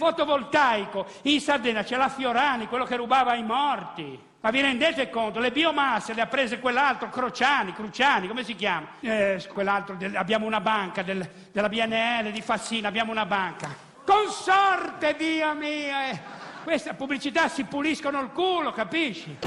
fotovoltaico in Sardegna c'è la Fiorani, quello che rubava ai morti. Ma vi rendete conto? Le biomasse le ha prese quell'altro, Cruciani, come si chiama? Quell'altro, abbiamo una banca della BNL di Fassina, abbiamo una banca. Consorte, Dio mio! Questa pubblicità si puliscono il culo, capisci?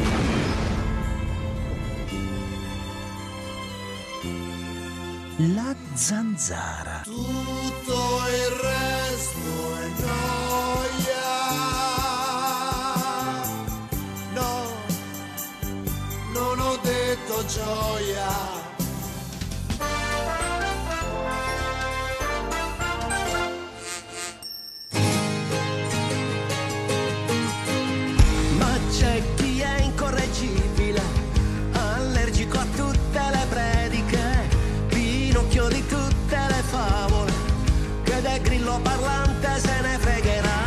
La zanzara. Tutto il resto è noia. No, non ho detto gioia. Ma c'è chi è incorreggibile, allergico a tutte le prediche, Pinocchio di tutte le favole, che del grillo parlante se ne fregherà.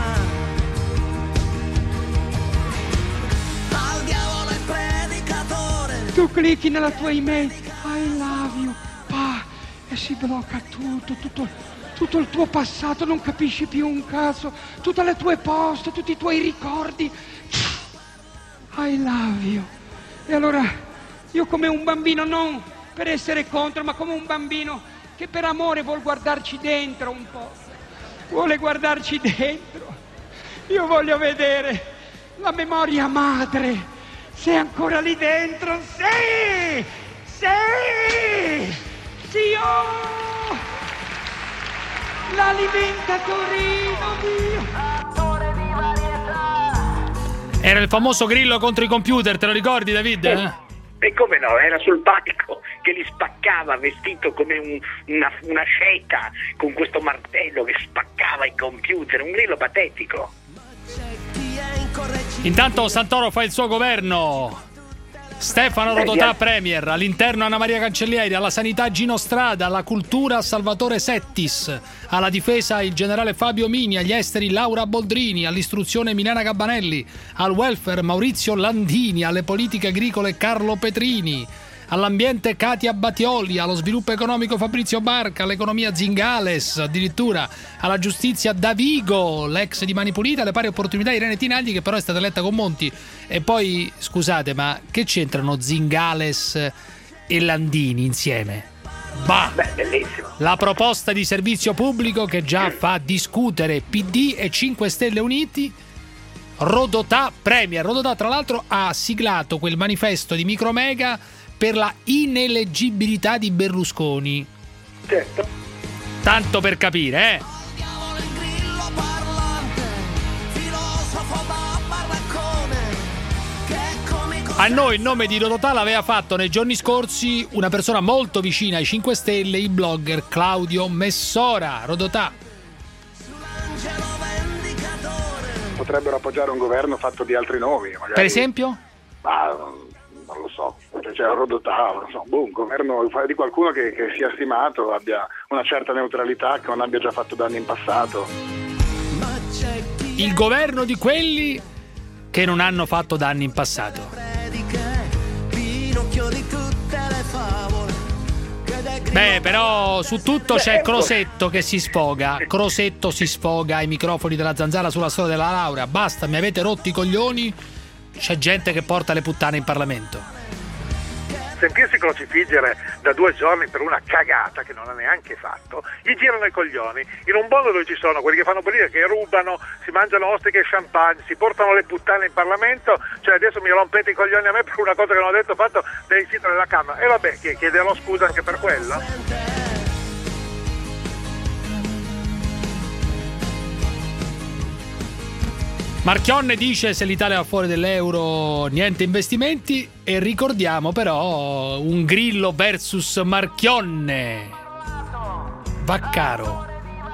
Al diavolo il predicatore. Tu clicchi nella tua email, I love you, e si blocca tutto il tuo passato, non capisci più un cazzo, tutte le tue poste, tutti i tuoi ricordi. I love you. E allora io come un bambino, non per essere contro, ma come un bambino che per amore vuol guardarci dentro un po', vuole guardarci dentro. Io voglio vedere la memoria madre, sei ancora lì dentro. Sì, oh! L'alimentatore mio. Era il famoso grillo contro i computer, te lo ricordi, David? E come no, era sul palco che li spaccava vestito come una cieca, con questo martello che spaccava i computer, un grillo patetico. Intanto Santoro fa il suo governo. Stefano Rodotà Premier, all'interno Anna Maria Cancellieri, alla sanità Gino Strada, alla cultura Salvatore Settis, alla difesa il generale Fabio Mini, agli esteri Laura Boldrini, all'istruzione Milena Gabbanelli, al welfare Maurizio Landini, alle politiche agricole Carlo Petrini, all'ambiente Katia Battioli, allo sviluppo economico Fabrizio Barca, all'economia Zingales, addirittura alla giustizia Davigo, l'ex di Mani Pulite, alle pari opportunità Irene Tinagli, che però è stata eletta con Monti. E poi, scusate, ma che c'entrano Zingales e Landini insieme? Bah! Beh, bellissimo. La proposta di servizio pubblico che già fa discutere PD e 5 Stelle uniti. Rodotà Premier. Rodotà, tra l'altro, ha siglato quel manifesto di Micromega per la ineleggibilità di Berlusconi. Certo. Tanto per capire, A noi il nome di Rodotà l'aveva fatto nei giorni scorsi una persona molto vicina ai 5 Stelle, il blogger Claudio Messora. Rodotà. Potrebbero appoggiare un governo fatto di altri nomi, magari. Per esempio? Non lo so, c'è Rodotà, non so, un governo di qualcuno che sia stimato, abbia una certa neutralità, che non abbia già fatto danni in passato. Il governo di quelli che non hanno fatto danni in passato. Beh, però su tutto c'è Crosetto che si sfoga. Crosetto si sfoga ai microfoni della Zanzara sulla storia della laurea. Basta, mi avete rotti i coglioni. C'è gente che porta le puttane in Parlamento. Sentirsi crocifiggere da 2 giorni per una cagata che non ha neanche fatto, gli girano i coglioni. In un mondo dove ci sono quelli che fanno politica, che rubano, si mangiano ostriche e champagne, si portano le puttane in Parlamento, cioè adesso mi rompete i coglioni a me per una cosa che non ho detto, fatto dai siti della Camera. E vabbè, chiederò scusa anche per quello. Marchionne dice se l'Italia va fuori dell'euro niente investimenti, e ricordiamo però un Grillo versus Marchionne. Vaccaro.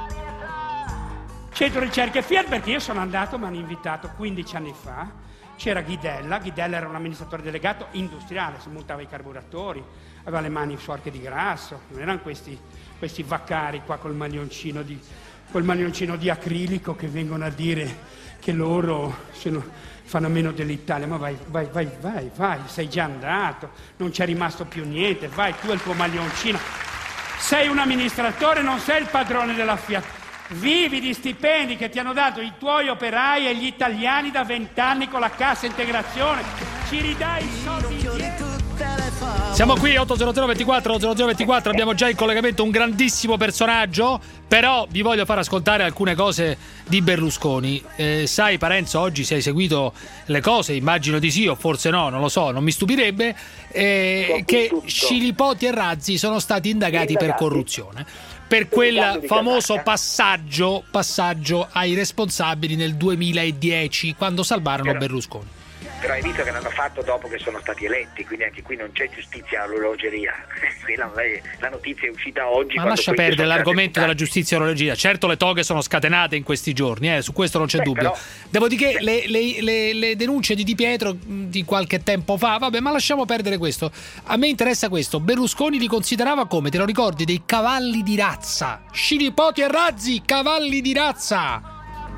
Centro ricerche Fiat, perché io sono andato, mi hanno invitato 15 anni fa, c'era Ghidella era un amministratore delegato industriale, si montava i carburatori, aveva le mani sporche di grasso, non erano questi vaccari qua col maglioncino di acrilico che vengono a dire che loro fanno meno dell'Italia. Ma vai, sei già andato, non c'è rimasto più niente, vai tu e il tuo maglioncino, sei un amministratore, non sei il padrone della Fiat. Vivi di stipendi che ti hanno dato i tuoi operai e gli italiani da 20 anni con la cassa integrazione. Ci ridai i soldi indietro. Siamo qui 800 24 0024, abbiamo già in collegamento un grandissimo personaggio, però vi voglio far ascoltare alcune cose di Berlusconi. Sai Parenzo, oggi se hai seguito le cose, immagino di sì o forse no, non lo so, non mi stupirebbe, che Scilipoti e Razzi sono stati indagati per corruzione. Per quel famoso passaggio ai responsabili nel 2010, quando salvarono Berlusconi. Però hai visto che l'hanno fatto dopo che sono stati eletti, quindi anche qui non c'è giustizia all'orologeria. La notizia è uscita oggi. Ma lascia perdere l'argomento della giustizia all'orologeria. Certo, le toghe sono scatenate in questi giorni, su questo non c'è dubbio. Però, dopodiché le denunce di Di Pietro di qualche tempo fa, vabbè, ma lasciamo perdere questo. A me interessa questo. Berlusconi li considerava come, te lo ricordi, dei cavalli di razza. Scilipoti e Razzi, cavalli di razza.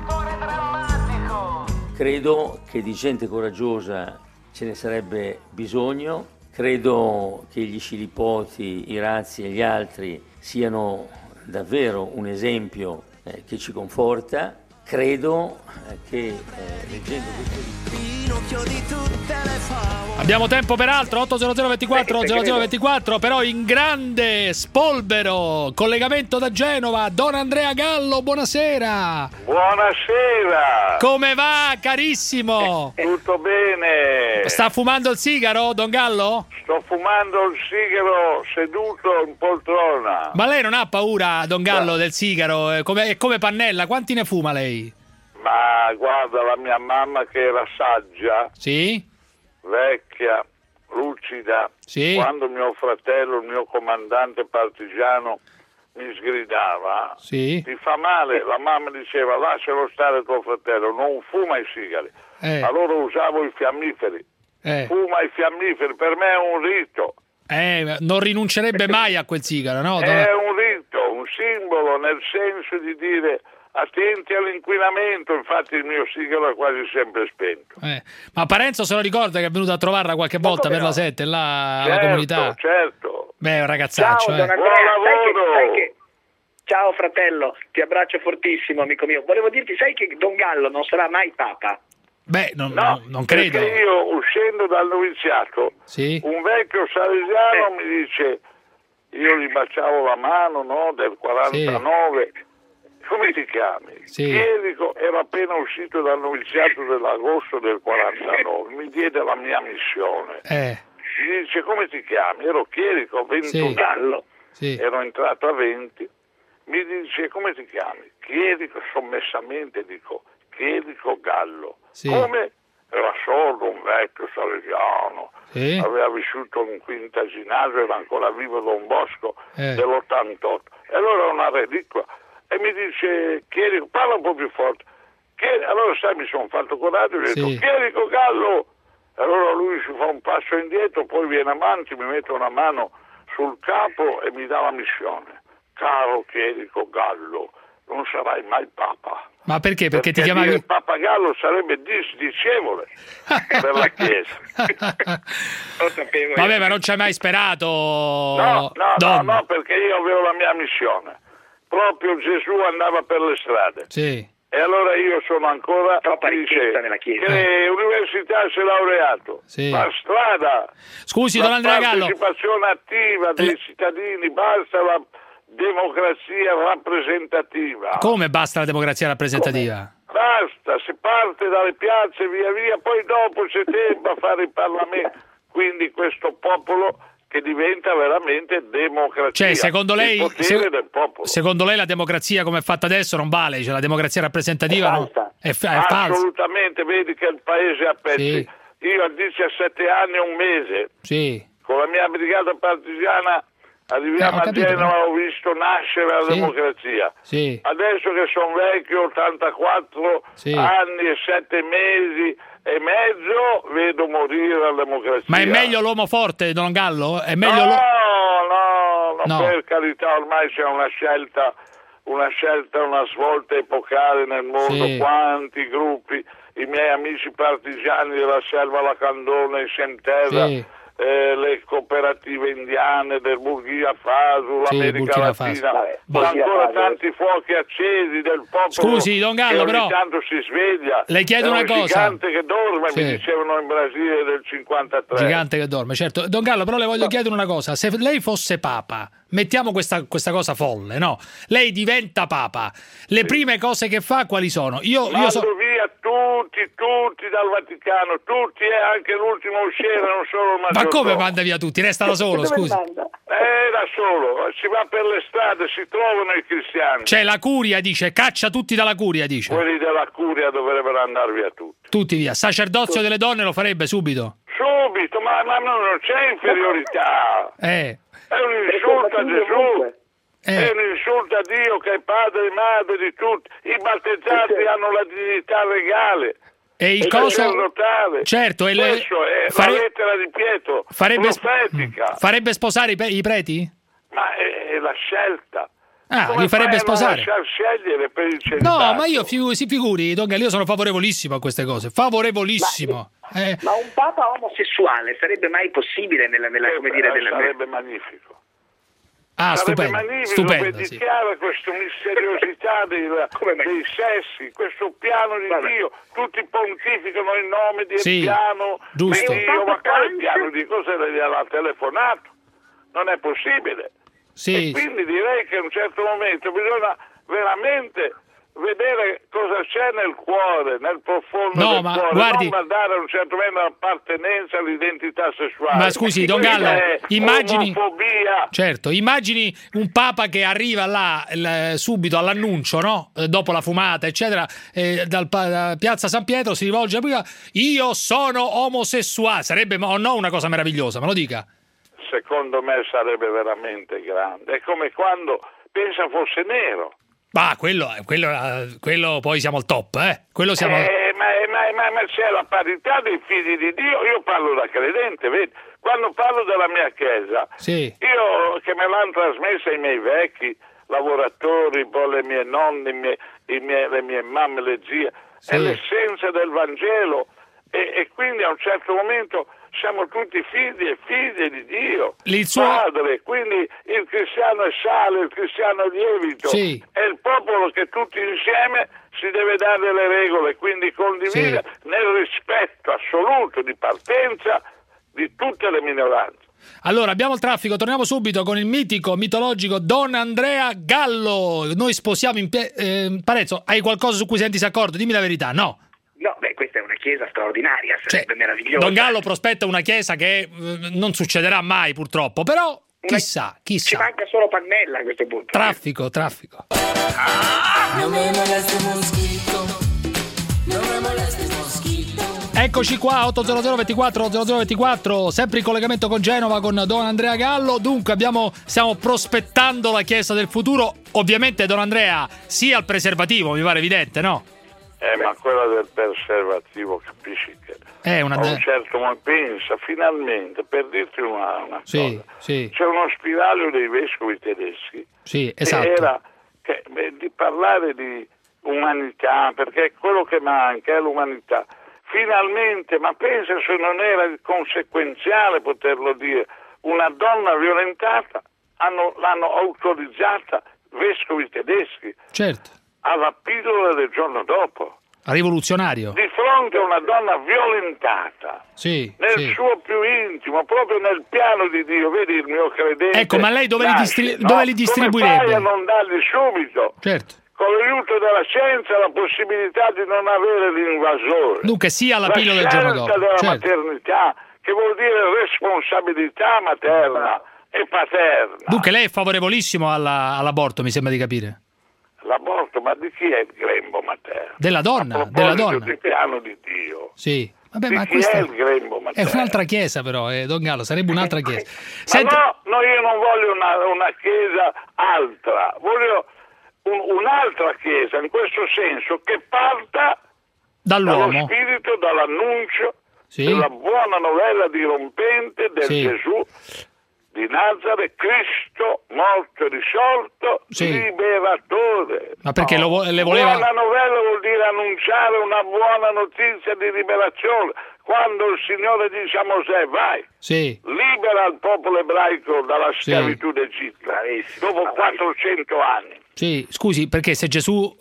Credo che di gente coraggiosa ce ne sarebbe bisogno, credo che gli Scilipoti, i Razzi e gli altri siano davvero un esempio che ci conforta, credo che leggendo questo libro... Abbiamo tempo per altro, 800 24 0024, però in grande spolvero, collegamento da Genova, Don Andrea Gallo, buonasera. Buonasera. Come va, carissimo? Tutto bene. Sta fumando il sigaro, Don Gallo? Sto fumando il sigaro seduto in poltrona. Ma lei non ha paura, Don Gallo, del sigaro? È come Pannella, quanti ne fuma lei? Ma guarda, la mia mamma che era saggia, sì, vecchia, lucida, sì, quando mio fratello, il mio comandante partigiano, mi sgridava, sì, ti fa male, la mamma diceva lascialo stare tuo fratello, non fuma i sigari. Allora usavo i fiammiferi, fuma i fiammiferi, per me è un rito. Non rinuncerebbe mai a quel sigaro, no? È un rito, un simbolo, nel senso di dire attenti all'inquinamento, infatti il mio sigaro è quasi sempre spento. Ma Parenzo se lo ricorda che è venuto a trovarla qualche volta per la 7 là alla comunità? Certo. Beh, è un ragazzaccio. Ciao, buon lavoro. Ciao fratello, ti abbraccio fortissimo, amico mio. Volevo dirti, sai che Don Gallo non sarà mai papa? Beh, non credo. Perché io, uscendo dal noviziato, sì, un vecchio salesiano mi dice, io gli baciavo la mano, no, del 49, sì. Come ti chiami? Sì. Chierico, ero appena uscito dal noviziato dell'agosto del 49, mi diede la mia missione. Mi dice, come ti chiami? Ero Chierico, 21 anni, sì. Ero entrato a 20, mi dice, come ti chiami? Chierico, sommessamente dico, Chierico Gallo. Sì. Come? Era sordo, un vecchio salesiano, sì, aveva vissuto in quintaginasio, era ancora vivo Don Bosco dell'88. E allora una reliquia. E mi dice, Chierico, parla un po' più forte. Allora sai, mi sono fatto coraggio e ho detto, Chierico Gallo. E allora lui si fa un passo indietro, poi viene avanti, mi mette una mano sul capo e mi dà la missione. Caro Chierico Gallo, non sarai mai papa. Ma perché? Perché ti chiamavi... Il Papa Gallo sarebbe disdicevole per la Chiesa. Lo sapevo. Vabbè, ma non ci hai mai sperato? No, perché io avevo la mia missione. Proprio Gesù andava per le strade. Sì. E allora io sono ancora... Troppa ricchezza nella Chiesa. Che università si è laureato. Sì. La strada. Scusi, Don Andrea Gallo. La partecipazione attiva dei cittadini, basta la democrazia rappresentativa. Come basta la democrazia rappresentativa? Basta, si parte dalle piazze via via, poi dopo c'è tempo a fare il Parlamento. Quindi questo popolo che diventa veramente democrazia. Cioè, secondo lei, il potere del popolo. Secondo lei la democrazia come è fatta adesso non vale? Cioè, la democrazia rappresentativa è falsa? Assolutamente, vedi che il paese è a pezzi. Sì. Io a 17 anni e un mese, sì, con la mia brigata partigiana, arriviamo a Genova, ho visto nascere la democrazia. Sì. Adesso che sono vecchio, 84 anni e 7 mesi e mezzo, vedo morire la democrazia. Ma è meglio l'uomo forte, Don Gallo? È meglio no, per carità, ormai c'è una scelta, una svolta epocale nel mondo. Sì. Quanti gruppi, i miei amici partigiani della Selva Lacandona, in Senterra, le cooperative indiane del Burkina Faso, l'America Latina, ancora tanti fuochi accesi del popolo. Scusi, Don Gallo, che ogni però tanto si sveglia. le chiedo una cosa. Gigante che dorme, mi dicevano in Brasile del 53. Gigante che dorme, certo. Don Gallo, però le voglio chiedere una cosa. Se lei fosse papa, mettiamo questa cosa folle, no? Lei diventa papa. Le prime cose che fa quali sono? Mando via tutti dal Vaticano, tutti, e anche l'ultimo a uscire, non solo il maggiordomo. Ma come manda via tutti? Resta da solo, scusi. Da solo, si va per le strade, si trovano i cristiani. C'è la curia, dice, caccia tutti dalla curia, dice. Quelli della curia dovrebbero andare via tutti. Tutti via. Sacerdozio delle donne lo farebbe subito. Subito, ma non c'è inferiorità. È un insulto a Gesù. È un insulto a Dio che è padre e madre di tutti. I battezzati hanno la dignità legale. E il coso? Certo, questo è la lettera di Pietro, profetica. Farebbe sposare i preti? Ma è la scelta. Li farebbe sposare? Scegliere per il celibato? No, ma io si figuri, Don Gallo, io sono favorevolissimo a queste cose. Favorevolissimo. Ma un papa omosessuale sarebbe mai possibile nella sarebbe magnifico. Sarebbe stupendo, dichiara questa misteriosità dei sessi, questo piano di Dio, tutti pontificano in nome del piano di Dio, ma quale piano di cosa gli ha telefonato? Non è possibile. E quindi direi che a un certo momento bisogna veramente vedere cosa c'è nel cuore, nel profondo del cuore, guardi, non guardare a un certo momento l'appartenenza all'identità sessuale. Ma scusi, Don Gallo, immagini omofobia. Certo, immagini un papa che arriva là subito all'annuncio, no? Dopo la fumata, eccetera, da Piazza San Pietro si rivolge a io sono omosessuale, sarebbe o no una cosa meravigliosa, me lo dica. Secondo me sarebbe veramente grande. È come quando pensa fosse nero. Ma quello poi siamo al top, Quello siamo... ma c'è la parità dei figli di Dio. Io parlo da credente, vedi? Quando parlo della mia chiesa, io che me l'hanno trasmessa i miei vecchi lavoratori, poi le mie nonne, le mie mamme, le zie, è l'essenza del Vangelo e quindi a un certo momento siamo tutti figli e figlie di Dio, Padre, quindi il cristiano è sale, il cristiano è lievito, è il popolo che tutti insieme si deve dare le regole, quindi condivide nel rispetto assoluto di partenza di tutte le minoranze. Allora, abbiamo il traffico, torniamo subito con il mitologico Don Andrea Gallo. Noi sposiamo Parezzo, hai qualcosa su cui senti d'accordo? Dimmi la verità, no? No, questa è una chiesa straordinaria, sarebbe meravigliosa. Don Gallo prospetta una chiesa che non succederà mai purtroppo, però chissà. Ci manca solo Pannella a questo punto. Traffico. Non me molesti moschito, non me molesti moschito. Eccoci qua, 800 24 0024, sempre in collegamento con Genova con Don Andrea Gallo. Dunque stiamo prospettando la chiesa del futuro. Ovviamente, Don Andrea, sia il preservativo, mi pare evidente, no? Ma quella del preservativo, capisci che a un certo momento pensa, finalmente, per dirti una cosa, c'è uno spiraglio dei vescovi tedeschi che era di parlare di umanità, perché quello che manca è l'umanità. Finalmente, ma pensa se non era conseguenziale poterlo dire, una donna violentata l'hanno autorizzata vescovi tedeschi. Certo. Alla pillola del giorno dopo. Rivoluzionario. Di fronte a una donna violentata. Nel suo più intimo, proprio nel piano di Dio, vedi il mio credente. Ecco, ma lei dove li distribuirebbe? Come fai a non darli subito? Certo. Con l'aiuto della scienza la possibilità di non avere l'invasore. Dunque sia la pillola del giorno dopo. La scelta della maternità, che vuol dire responsabilità materna e paterna. Dunque lei è favorevolissimo all'aborto, mi sembra di capire. L'aborto, ma di chi è il grembo materno? Della donna. Del piano di Dio. Sì. Vabbè, ma questa è il grembo materno? È un'altra chiesa, però, Don Gallo, sarebbe un'altra chiesa. No, io non voglio una chiesa altra, voglio un'altra chiesa, in questo senso, che parta dall'uomo, dallo spirito, dall'annuncio della buona novella dirompente del Gesù di Nazareth, Cristo morto e risorto, liberatore. Ma perché le voleva... Buona novella vuol dire annunciare una buona notizia di liberazione. Quando il Signore dice a Mosè, vai, libera il popolo ebraico dalla schiavitù d'Egitto, dopo 400 anni. Sì, scusi, perché se Gesù,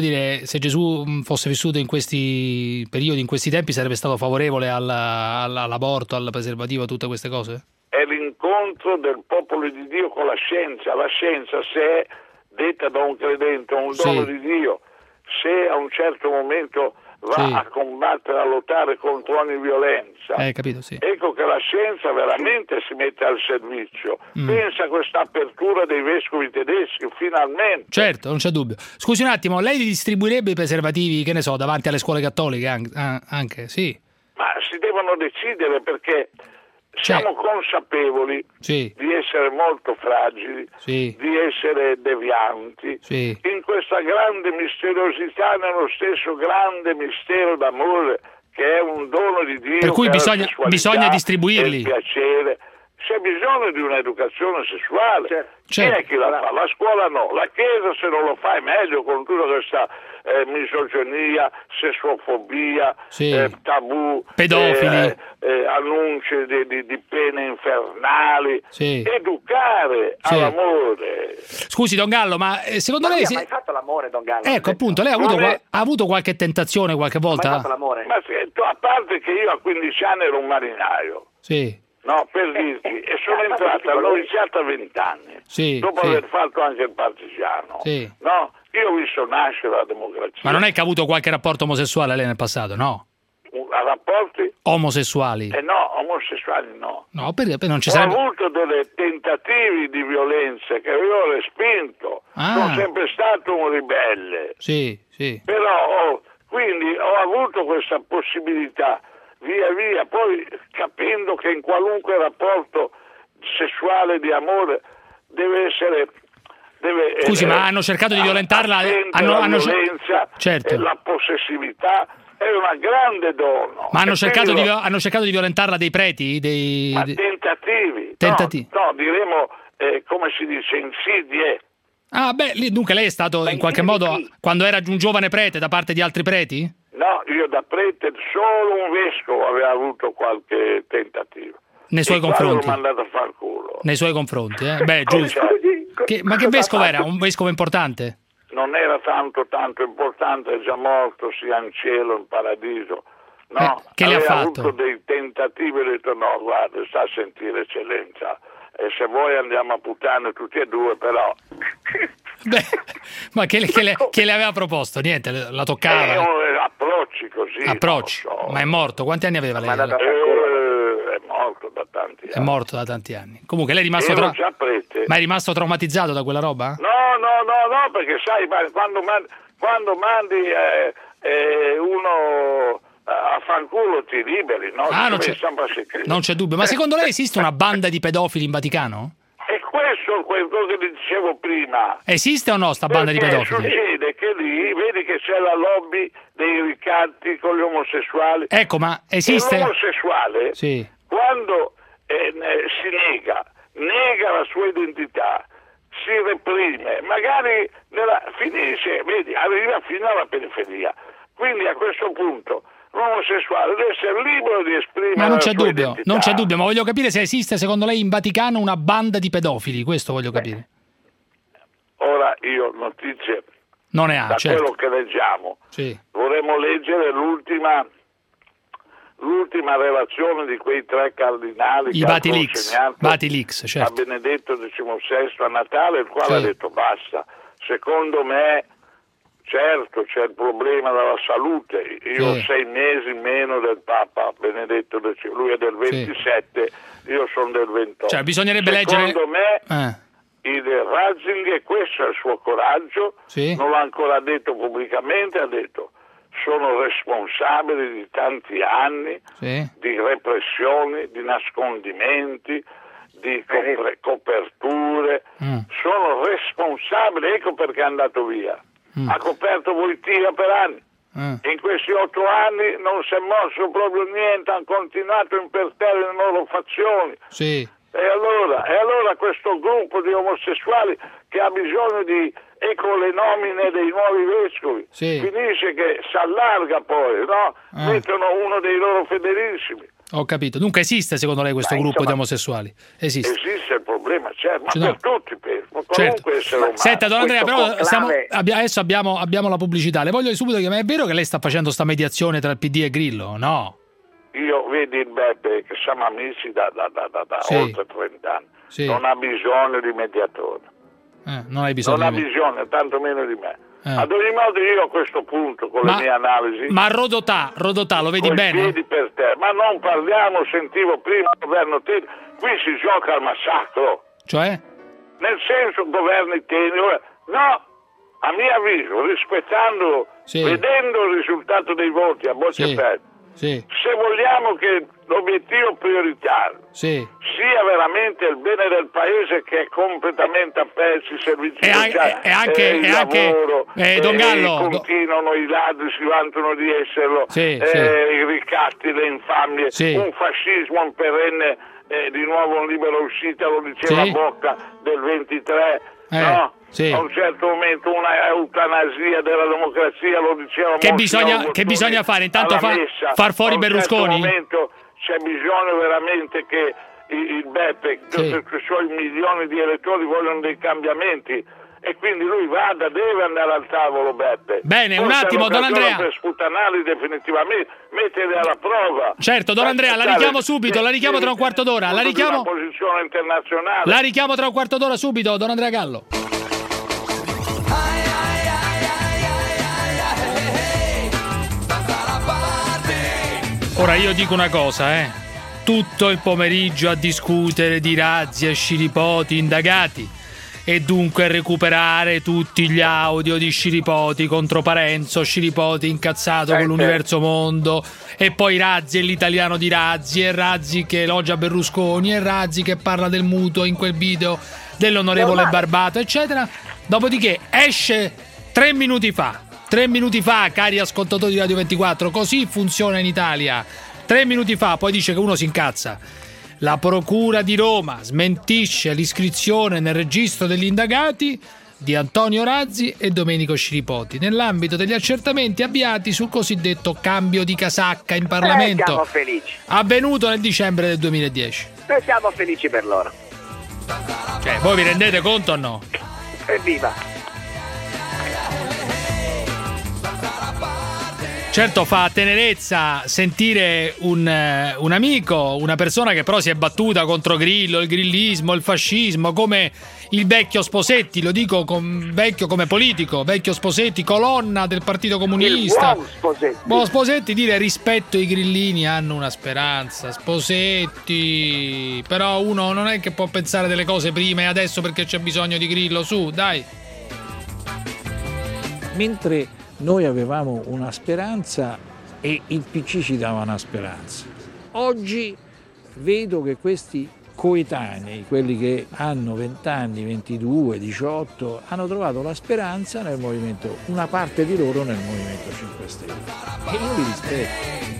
se Gesù fosse vissuto in questi periodi, in questi tempi, sarebbe stato favorevole all'aborto, al preservativo, a tutte queste cose? È l'incontro del popolo di Dio con la scienza. La scienza, se è detta da un credente, un dono di Dio, se a un certo momento va a combattere, a lottare contro ogni violenza. Capito, Ecco che la scienza veramente si mette al servizio. Pensa a questa apertura dei vescovi tedeschi, finalmente. Certo, non c'è dubbio. Scusi un attimo, lei distribuirebbe i preservativi, che ne so, davanti alle scuole cattoliche anche? Sì. Ma si devono decidere, perché siamo consapevoli di essere molto fragili, di essere devianti. In questa grande misteriosità, nello stesso grande mistero d'amore che è un dono di Dio, per cui bisogna distribuirli. Il piacere. C'è bisogno di un'educazione sessuale. Chi è che la fa? La scuola no. La Chiesa, se non lo fa, è meglio, con tutta questa misoginia, sessuofobia, tabù, pedofili, annunci di pene infernali. Educare all'amore. Scusi, Don Gallo, ma secondo lei... Ma hai fatto l'amore, Don Gallo? Ecco, appunto, lei ha avuto qualche tentazione qualche volta? Ma hai fatto l'amore? Ma a parte che io a 15 anni ero un marinaio. No, per dirti, e sono entrato all'Orizzata a 20 anni, dopo aver fatto anche il partigiano. No, io ho visto nascere la democrazia. Ma non è che ha avuto qualche rapporto omosessuale lei nel passato, no? Rapporti? Omosessuali? No, omosessuali no. No, perché non ci ho sarebbe... avuto delle tentativi di violenza che io ho respinto. Sono sempre stato un ribelle. Però quindi ho avuto questa possibilità. Via, poi capendo che in qualunque rapporto sessuale di amore deve essere... Scusi, ma hanno cercato di violentarla? La violenza, la possessività è una grande dono. Ma hanno cercato di violentarla dei preti? Tentativi. No, diremo, come si dice, insidie. Dunque lei è stato in qualche modo, quando era un giovane prete, da parte di altri preti? No, io da prete solo un vescovo aveva avuto qualche tentativo. Nei suoi confronti? L'ho mandato a far culo. Nei suoi confronti, giusto. Ma che vescovo era? Un vescovo importante? Non era tanto importante, è già morto, sia in cielo, in paradiso. No, che le ha fatto? Avuto dei tentativi, ho detto no, guarda, sta a sentire, eccellenza. E se vuoi andiamo a puttane tutti e due, però... ma che le aveva proposto? Niente, la toccava? Approcci così. Approcci? Ma è morto? Quanti anni aveva lei? È morto da tanti anni. È morto da tanti anni. Comunque lei è rimasto ma è rimasto traumatizzato da quella roba? No, perché sai, quando mandi uno a fanculo ti liberi, no? Non c'è dubbio. Ma secondo lei esiste una banda di pedofili in Vaticano? E questo è quello che vi dicevo prima. Esiste o no sta banda di pedofili? Succede che lì, vedi che c'è la lobby dei ricatti con gli omosessuali. Ecco, ma esiste? L'omosessuale, quando si nega la sua identità, si reprime, magari finisce, vedi, arriva fino alla periferia. Quindi a questo punto l'omosessuale deve essere libero di esprimere ma non c'è dubbio, identità. Non c'è dubbio, ma voglio capire se esiste secondo lei in Vaticano una banda di pedofili, questo voglio capire. Ora io notizie non ne ha, da quello che leggiamo. Vorremmo leggere l'ultima relazione di quei 3 cardinali i che Vatilix, certo. a Benedetto XVI a Natale, il quale ha detto basta, secondo me certo c'è il problema della salute, io ho 6 mesi meno del Papa Benedetto XVI, lui è del 27, io sono del 28. Cioè bisognerebbe secondo me il Ratzinger, questo è il suo coraggio, non l'ha ancora detto pubblicamente, ha detto sono responsabili di tanti anni di repressioni, di nascondimenti, di coperture, sono responsabili, ecco perché è andato via. Ha coperto Wojtyła per anni. In questi 8 anni non si è mosso proprio niente, hanno continuato imperterriti le loro fazioni. E allora questo gruppo di omosessuali che ha bisogno di le nomine dei nuovi vescovi, finisce che si allarga poi, no? Mettono uno dei loro fedelissimi. Ho capito. Dunque esiste secondo lei questo gruppo di omosessuali? Esiste il problema, certo, ma per tutti, per qualunque essere umano. Senta, Don Andrea, però adesso abbiamo la pubblicità. Le voglio subito chiamare. È vero che lei sta facendo sta mediazione tra il PD e Grillo? No. Io vedi il Beppe, che siamo amici da oltre 30 anni, non ha bisogno di mediatore. Non hai bisogno. Non ha bisogno, tanto meno di me. Ad ogni modo io a questo punto con le mie analisi ma Rodotà lo vedi bene? Piedi per terra. Ma non parliamo, sentivo prima il governo Teni, qui si gioca al massacro, cioè? Nel senso governi Teni, no, a mio avviso, rispettando, vedendo il risultato dei voti a voce aperte, se vogliamo che l'obiettivo prioritario sia veramente il bene del paese, che è completamente a pezzi, servizi sociali, il lavoro, Don Gallo, continuano i ladri, si vantano di esserlo, i ricatti, le infamie, un fascismo un perenne, di nuovo un libero uscita, lo diceva Bocca del 23, no? A un certo momento una eutanasia della democrazia, lo diceva che bisogna fare? Intanto far fuori Berlusconi? A un certo momento c'è bisogno veramente che il Beppe, i suoi milioni di elettori vogliono dei cambiamenti, e quindi lui deve andare al tavolo, Beppe. Bene, un attimo, Don Andrea. Per sputanarli definitivamente, metterli alla prova. Certo, Don Andrea, la richiamo subito, la richiamo tra un quarto d'ora. La richiamo posizione internazionale. La richiamo tra un quarto d'ora subito, Don Andrea Gallo. Ora io dico una cosa, tutto il pomeriggio a discutere di razzie, sciripoti, indagati, e dunque recuperare tutti gli audio di Sciripoti contro Parenzo, Sciripoti incazzato con l'universo mondo, e poi Razzi e l'italiano di Razzi, e Razzi che elogia Berlusconi, e Razzi che parla del mutuo in quel video dell'onorevole Barbato, eccetera. Dopodiché esce 3 minuti fa, cari ascoltatori di Radio 24, così funziona in Italia. 3 minuti fa poi dice che uno si incazza. La Procura di Roma smentisce l'iscrizione nel registro degli indagati di Antonio Razzi e Domenico Sciripoti nell'ambito degli accertamenti avviati sul cosiddetto cambio di casacca in Parlamento. Siamo felici. Avvenuto nel dicembre del 2010. Noi siamo felici per loro. Cioè, voi vi rendete conto o no? Evviva! Certo, fa tenerezza sentire un amico, una persona che però si è battuta contro Grillo, il grillismo, il fascismo, come il vecchio Sposetti, lo dico vecchio come politico, vecchio Sposetti, colonna del Partito Comunista. Il buon Sposetti dire rispetto ai grillini, hanno una speranza. Sposetti, però uno non è che può pensare delle cose prima e adesso perché c'è bisogno di Grillo, su, dai. Mentre noi avevamo una speranza e il PC ci dava una speranza. Oggi vedo che questi coetanei, quelli che hanno 20 anni, 22, 18, hanno trovato la speranza nel movimento, una parte di loro nel Movimento 5 Stelle. E io li rispetto.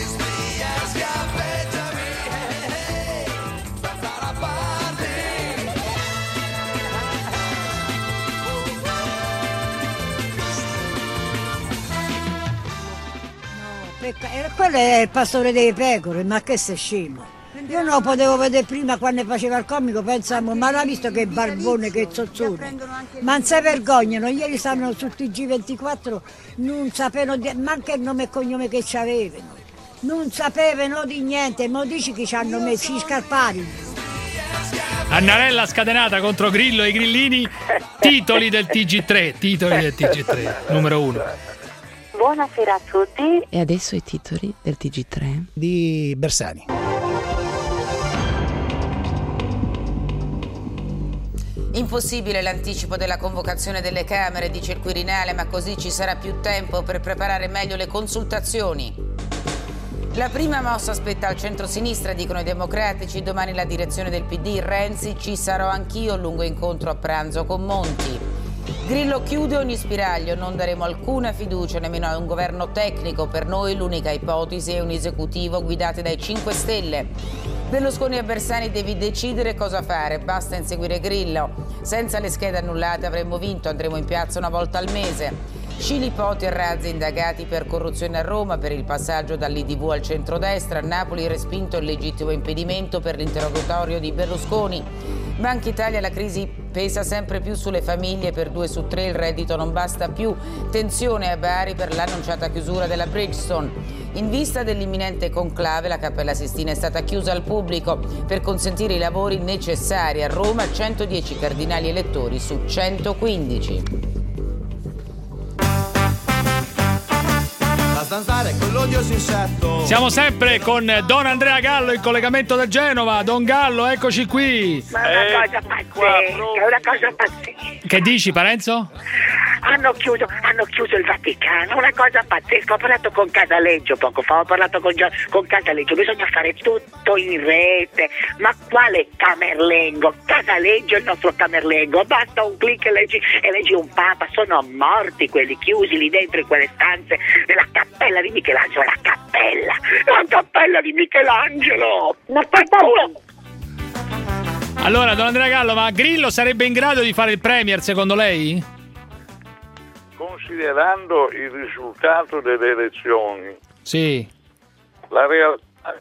Quello è il pastore delle pecore, ma che sei scemo? Io non lo potevo vedere prima quando faceva il comico, pensavo, ma l'ha visto che barbone, che zozzone? Ma non si vergognano, ieri stanno su TG24, non sapevano manco il nome e cognome che c'avevano, non sapevano di niente, ma dici che ci hanno messo gli scarpari. Annarella scatenata contro Grillo e i grillini, titoli del TG3, numero 1. Buonasera a tutti. E adesso i titoli del TG3 di Bersani. Impossibile l'anticipo della convocazione delle Camere, dice il Quirinale, ma così ci sarà più tempo per preparare meglio le consultazioni. La prima mossa spetta al centro-sinistra, dicono i democratici. Domani la direzione del PD, Renzi, ci sarò anch'io, lungo incontro a pranzo con Monti. Grillo chiude ogni spiraglio, non daremo alcuna fiducia nemmeno a un governo tecnico, per noi l'unica ipotesi è un esecutivo guidato dai 5 Stelle. Berlusconi e Bersani, devi decidere cosa fare, basta inseguire Grillo. Senza le schede annullate avremmo vinto, andremo in piazza una volta al mese. Scilipoti e Razzi indagati per corruzione a Roma, per il passaggio dall'IDV al centrodestra. A Napoli respinto il legittimo impedimento per l'interrogatorio di Berlusconi. Banca Italia, la crisi pesa sempre più sulle famiglie, per 2 su 3 il reddito non basta più. Tensione a Bari per l'annunciata chiusura della Bridgestone. In vista dell'imminente conclave, la Cappella Sistina è stata chiusa al pubblico per consentire i lavori necessari. A Roma 110 cardinali elettori su 115. Siamo sempre con Don Andrea Gallo in collegamento da Genova. Don Gallo, eccoci qui. Ma è una cosa pazzesca, una cosa pazzesca. Che dici, Parenzo? Hanno chiuso il Vaticano, una cosa pazzesca. Ho parlato con Casaleggio poco fa, ho parlato con Casaleggio. Bisogna fare tutto in rete. Ma quale Camerlengo? Casaleggio è il nostro Camerlengo. Basta un clic e leggi un papa. Sono morti quelli chiusi lì dentro in quelle stanze nella cappella di Michelangelo. La cappella di Michelangelo. Ma paura! Allora, Don Andrea Gallo, ma Grillo sarebbe in grado di fare il premier, secondo lei? Considerando il risultato delle elezioni, sì, la realtà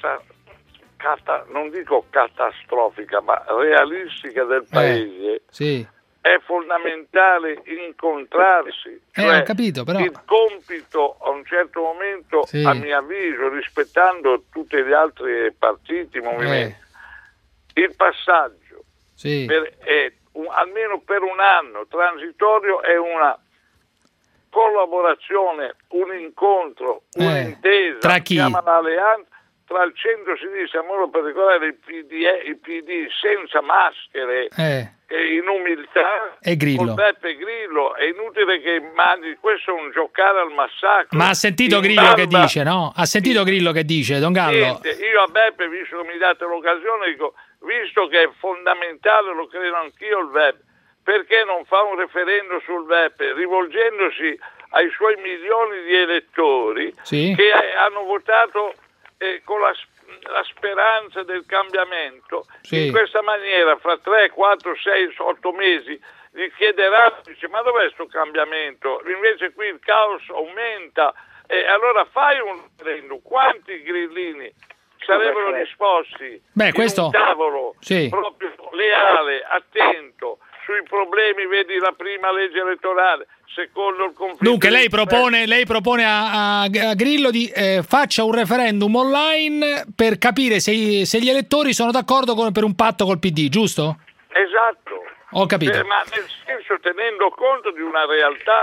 non dico catastrofica, ma realistica del paese, sì, è fondamentale incontrarsi. Cioè, ho capito, però il compito a un certo momento, sì, a mio avviso, rispettando tutti gli altri partiti, movimenti, il passaggio, sì, almeno per un anno transitorio, è una collaborazione, un incontro, un'intesa, tra chi? Chiamano alleanza tra il centro-sinistra, modo per ricordare il PD senza maschere, in umiltà, e Grillo. Con Beppe Grillo. È inutile che immagini, questo è un giocare al massacro. Ma ha sentito Grillo che dice, no? Ha sentito Grillo che dice, Don Gallo? Niente. Io a Beppe, visto che mi date l'occasione, dico, visto che è fondamentale, lo credo anch'io, il VEP, perché non fa un referendum sul VEP, rivolgendosi ai suoi milioni di elettori, sì, che hanno votato con la speranza del cambiamento, sì, in questa maniera fra 3, 4, 6, 8 mesi gli chiederanno, dice, ma dov'è questo cambiamento? Invece qui il caos aumenta, e allora fai un referendum. Quanti grillini sarebbero disposti questo, un tavolo, sì, proprio leale, attento sui problemi? Vedi la prima legge elettorale, secondo il conflitto. Dunque lei propone a Grillo di faccia un referendum online per capire se gli elettori sono d'accordo per un patto col PD, giusto? Esatto. Ho capito. Ma nel senso, tenendo conto di una realtà,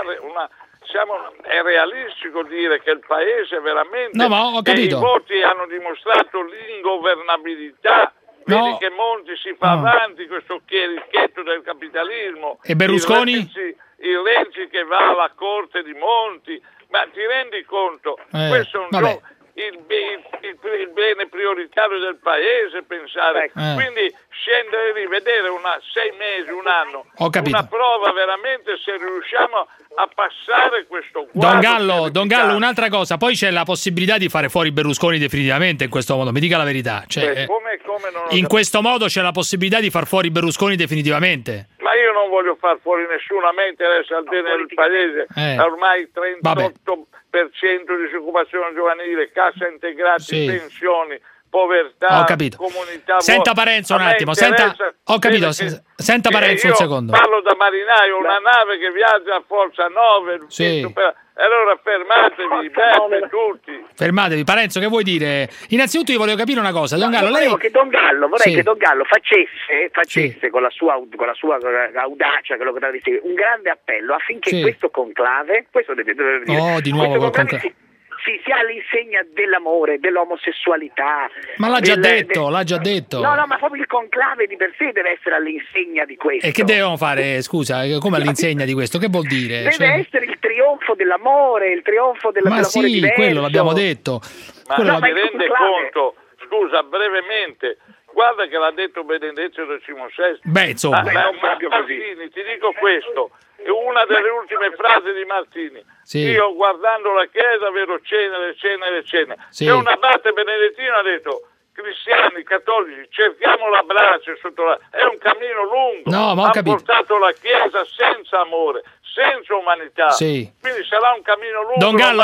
è realistico dire che il paese veramente, no, ma ho capito, i voti hanno dimostrato l'ingovernabilità. Vedi che Monti si fa avanti, questo chierichetto del capitalismo. E Berlusconi? Il Renzi che va alla corte di Monti, ma ti rendi conto? Questo è un il bene prioritario del paese, pensare. Quindi scendere lì, vedere 6 mesi, un anno, una prova veramente se riusciamo a passare questo quadro. Don Gallo, un'altra cosa, poi c'è la possibilità di fare fuori Berlusconi definitivamente in questo modo, mi dica la verità. Cioè, come non in questo modo c'è la possibilità di far fuori Berlusconi definitivamente. Ma io non voglio far fuori nessuno, a me interessa il bene del paese. Ormai 38% di disoccupazione giovanile, cassa integrata, pensioni, povertà, ho capito, comunità. Senta Parenzo un attimo, ho capito, senta Parenzo un secondo. Parlo da marinaio, una nave che viaggia a forza 9, sì, allora fermatevi, Beppe, tutti. Fermatevi, Parenzo, che vuoi dire? Innanzitutto io volevo capire una cosa, Don Gallo, vorrei che Don Gallo facesse con la sua audacia, quello che deve dire, un grande appello affinché questo conclave, questo deve dire, di nuovo col conclave, sia all'insegna dell'amore, dell'omosessualità. Ma l'ha già detto. No, ma proprio il conclave di per sé deve essere all'insegna di questo. E che dobbiamo fare, scusa, come all'insegna di questo? Che vuol dire? Deve essere il trionfo dell'amore, il trionfo dell'amore diverso. Quello l'abbiamo detto. Ma ti rende conto, scusa, brevemente, guarda che l'ha detto Benedetto XVI. Beh, insomma. Non proprio così. Martini, ti dico questo, è una delle ultime frasi di Martini. Sì. Io guardando la chiesa vedo cenere. Sì. C'è un abate benedettino ha detto cristiani, cattolici, cerchiamo l'abbraccio è un cammino lungo. No, ma ho capito. Hanno portato la Chiesa senza amore, senza umanità. Sì. Quindi sarà un cammino lungo. Don Gallo,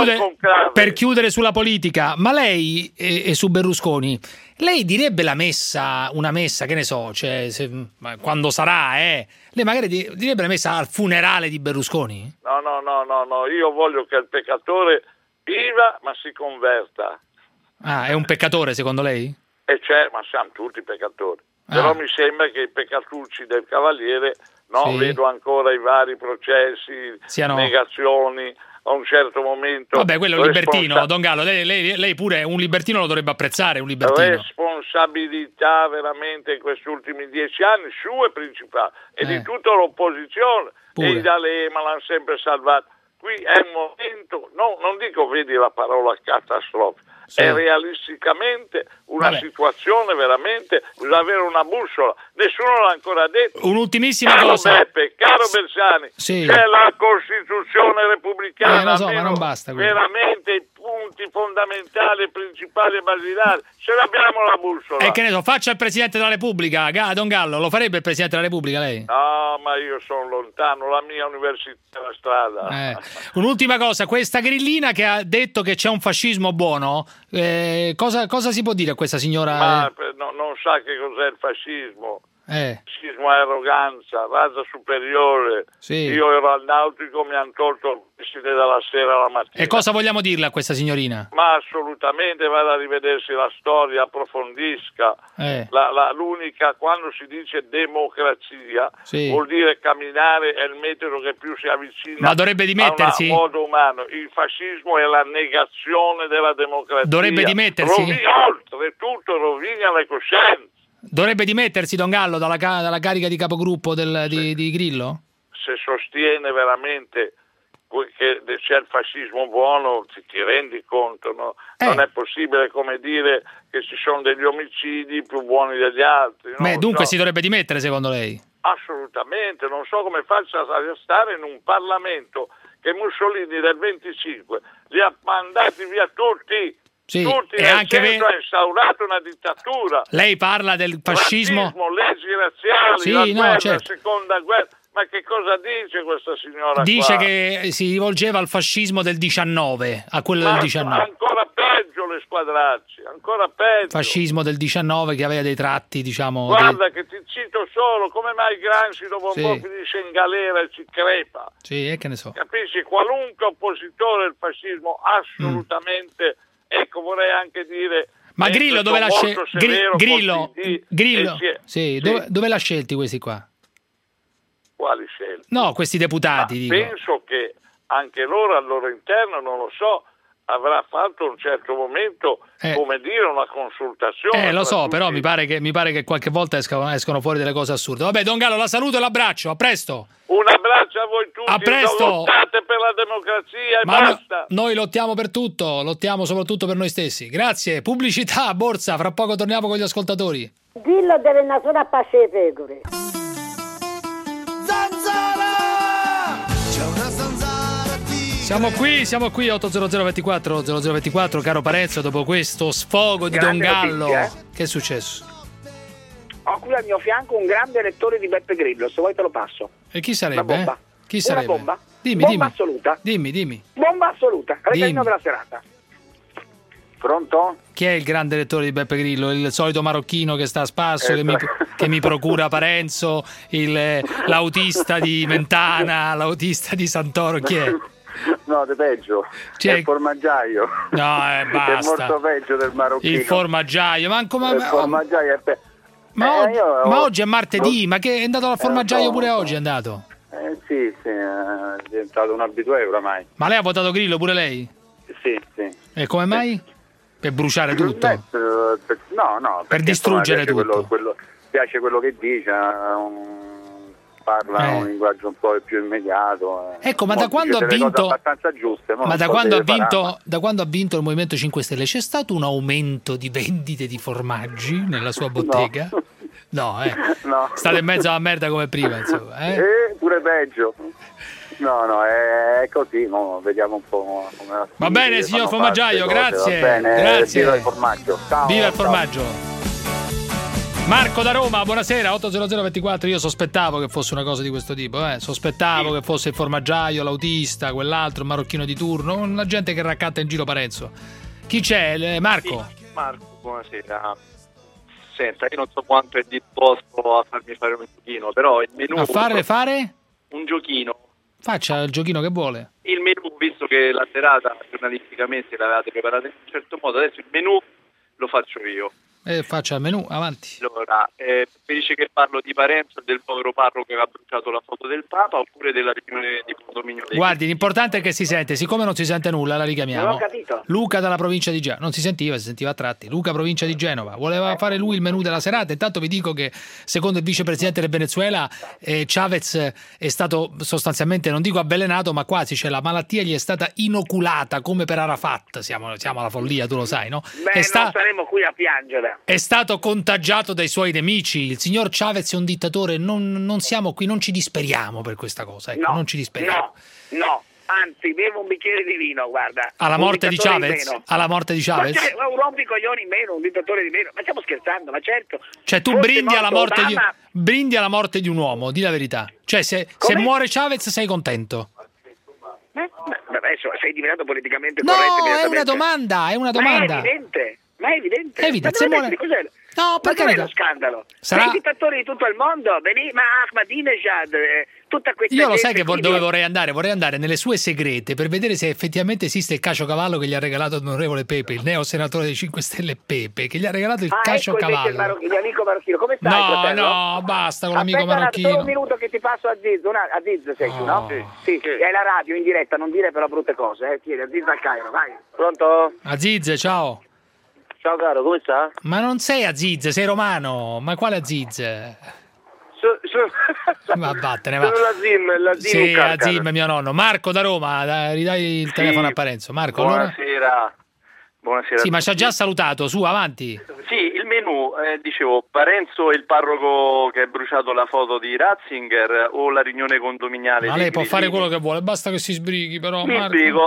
per chiudere sulla politica, ma lei e su Berlusconi, lei direbbe una messa, che ne so, cioè, quando sarà, lei magari direbbe la messa al funerale di Berlusconi? No, io voglio che il peccatore viva ma si converta. Ah, è un peccatore secondo lei? Ma siamo tutti peccatori. Però mi sembra che i peccatucci del Cavaliere, vedo ancora i vari processi, negazioni, a un certo momento... Vabbè, quello è un libertino, Don Gallo, lei pure un libertino lo dovrebbe apprezzare, un libertino. Responsabilità veramente in questi ultimi 10 anni sue principali e di tutta l'opposizione, pure. E i D'Alema l'hanno sempre salvato. Qui è un momento, non dico vedi la parola catastrofe, è realisticamente una situazione veramente, bisogna avere una bussola, nessuno l'ha ancora detto. Un'ultimissima cosa. Beppe, caro Bersani, c'è la Costituzione repubblicana, lo so, ma non basta. Veramente i punti fondamentali, principali e basilari, ce l'abbiamo la bussola. E che ne so, faccia il Presidente della Repubblica, Don Gallo, lo farebbe il Presidente della Repubblica lei? No, ma io sono lontano, la mia università è la strada. Un'ultima cosa, questa grillina che ha detto che c'è un fascismo buono, cosa si può dire a questa signora? Ma non sa che cos'è il fascismo. Il fascismo è arroganza, razza superiore. Io ero al Nautico, mi hanno tolto il vestito dalla sera alla mattina. E cosa vogliamo dirle a questa signorina? Ma assolutamente vada a rivedersi la storia, approfondisca. L'unica, quando si dice democrazia, vuol dire camminare, è il metodo che più si avvicina. Ma dovrebbe dimettersi? A un modo umano. Il fascismo è la negazione della democrazia. Dovrebbe dimettersi? Oltretutto rovina le coscienze. Dovrebbe dimettersi Don Gallo dalla carica di capogruppo di Grillo? Se sostiene veramente che c'è il fascismo buono, ti rendi conto, no? Non è possibile, come dire, che ci sono degli omicidi più buoni degli altri. Dunque si dovrebbe dimettere secondo lei? Assolutamente, non so come faccia a stare in un Parlamento che Mussolini del 25 li ha mandati via tutti. Tutti, è anche ha instaurato una dittatura. Lei parla del fascismo, leggi razziali, la seconda guerra. Ma che cosa dice questa signora? Dice che si rivolgeva al fascismo del 19, a quello del 19. Ancora peggio le squadracci, ancora peggio. Fascismo del 19 che aveva dei tratti, diciamo. Guarda che ti cito solo, come mai Gramsci dopo un po' finisce in galera e ci crepa. Che ne so. Capisci? Qualunque oppositore del fascismo assolutamente... Ecco, vorrei anche dire... Ma Grillo dove l'ha scelti? Grillo, dove l'ha scelti questi qua? Quali scelti? No, questi deputati. Dico. Penso che anche loro al loro interno, non lo so, avrà fatto un certo momento, come dire, una consultazione. Lo so, però mi pare che qualche volta escono fuori delle cose assurde. Vabbè, Don Gallo, la saluto e l'abbraccio, a presto. Un abbraccio a voi tutti. A presto. Lottate per la democrazia e basta. Noi lottiamo per tutto, lottiamo soprattutto per noi stessi. Grazie. Pubblicità, borsa, fra poco torniamo con gli ascoltatori. Dillo deve natura a pace e pecore. Siamo qui 800 24 0024, caro Parenzo, dopo questo sfogo di Don Gallo. Che è successo? Ho qui al mio fianco un grande lettore di Beppe Grillo, se vuoi te lo passo. E chi sarebbe? Una bomba. Chi sarebbe? Una bomba. Dimmi. Assoluta. Dimmi. Bomba assoluta, regalino della serata. Pronto? Chi è il grande lettore di Beppe Grillo? Il solito marocchino che sta a spasso, che mi procura Parenzo, l'autista di Mentana, l'autista di Santoro, chi è? No, di peggio. È il formaggiaio. No, basta. È molto peggio del marocchino. Il formaggiaio, il formaggiaio è ma oggi è martedì, ma che è andato al formaggiaio pure oggi è andato? Sì, è diventato un abitué oramai. Ma lei ha votato Grillo pure lei? Sì. E come mai? Per bruciare tutto? No, per distruggere tutto. Piace quello che dice, parla un linguaggio un po' più immediato. Ecco, ma da quando ha vinto abbastanza giuste, ma da quando ha vinto il Movimento 5 Stelle c'è stato un aumento di vendite di formaggi nella sua bottega? No. State in mezzo alla merda come prima, insomma. Pure peggio. No, è così, no? Vediamo un po' come va bene, signor formaggio, grazie. Va bene, grazie. Viva il formaggio. Ciao, viva il ciao. formaggio. Marco da Roma, buonasera, 80024. Io sospettavo che fosse una cosa di questo tipo, sospettavo che fosse il formaggiaio, l'autista, quell'altro, il marocchino di turno, una gente che raccatta in giro Parenzo. Chi c'è? Marco? Sì, Marco, buonasera. Senta, io non so quanto è disposto a farmi fare un giochino, però il menù... A fare? Un giochino. Faccia il giochino che vuole. Il menù, visto che la serata giornalisticamente l'avevate preparata in un certo modo, adesso il menù lo faccio io. Faccia il menù, avanti. Allora, dice che parlo di Parenzo e del povero parroco che ha bruciato la foto del Papa, oppure della riunione di condominio dei... Guardi, l'importante è che si sente, siccome non si sente nulla, la richiamiamo. Non ho capito. Luca dalla provincia di Genova, non si sentiva a tratti. Luca, provincia di Genova, voleva fare lui il menù della serata. Intanto vi dico che secondo il vicepresidente del Venezuela Chavez è stato sostanzialmente, non dico avvelenato, ma quasi, cioè la malattia gli è stata inoculata come per Arafat. Siamo alla follia, tu lo sai, no? Beh, non saremo qui a piangere. È stato contagiato dai suoi nemici. Il signor Chavez è un dittatore. Non siamo qui, non ci disperiamo per questa cosa. Ecco, non ci disperiamo. No. Anzi, bevo un bicchiere di vino, guarda. Alla morte di Chavez? Alla morte di Chavez? Ma un rompicoglioni in meno, un dittatore di meno. Ma stiamo scherzando, ma certo. Cioè tu brindi alla morte di un uomo, di la verità. Cioè se muore Chavez sei contento? Adesso sei diventato politicamente corretto. No, è una domanda. Ma è evidente. È evidente. Se muore... Cos'è? No, perché è lo scandalo? Sarà... I dittatori di tutto il mondo, ma Ahmadinejad, tutta questa Io lo sai gente che dove vorrei andare? Vorrei andare nelle sue segrete per vedere se effettivamente esiste il caciocavallo che gli ha regalato l'onorevole Pepe, il neo senatore dei 5 Stelle Pepe, che gli ha regalato il caciocavallo. Il mio amico marocchino, come stai? No, basta con l'amico marocchino. Solo un minuto che ti passo Aziz, Aziz sei tu, no? Sì, è la radio in diretta, non dire però brutte cose, Tieni, Aziz al Cairo, vai. Pronto? Aziz, ciao. Ciao caro, come sta? Ma non sei Aziz, sei romano. Ma quale Aziz? Ma vattene, va. Sono l'Azim. Sì, Azim, mio nonno. Marco da Roma, ridai il telefono a Parenzo. Marco, buonasera. Allora? Buonasera. Sì, ma ci ha già salutato, su, avanti. Sì, il menù, dicevo, Parenzo e il parroco che ha bruciato la foto di Ratzinger o la riunione condominiale? Ma lei può fare quello che vuole, basta che si sbrighi però, mi sbrigo.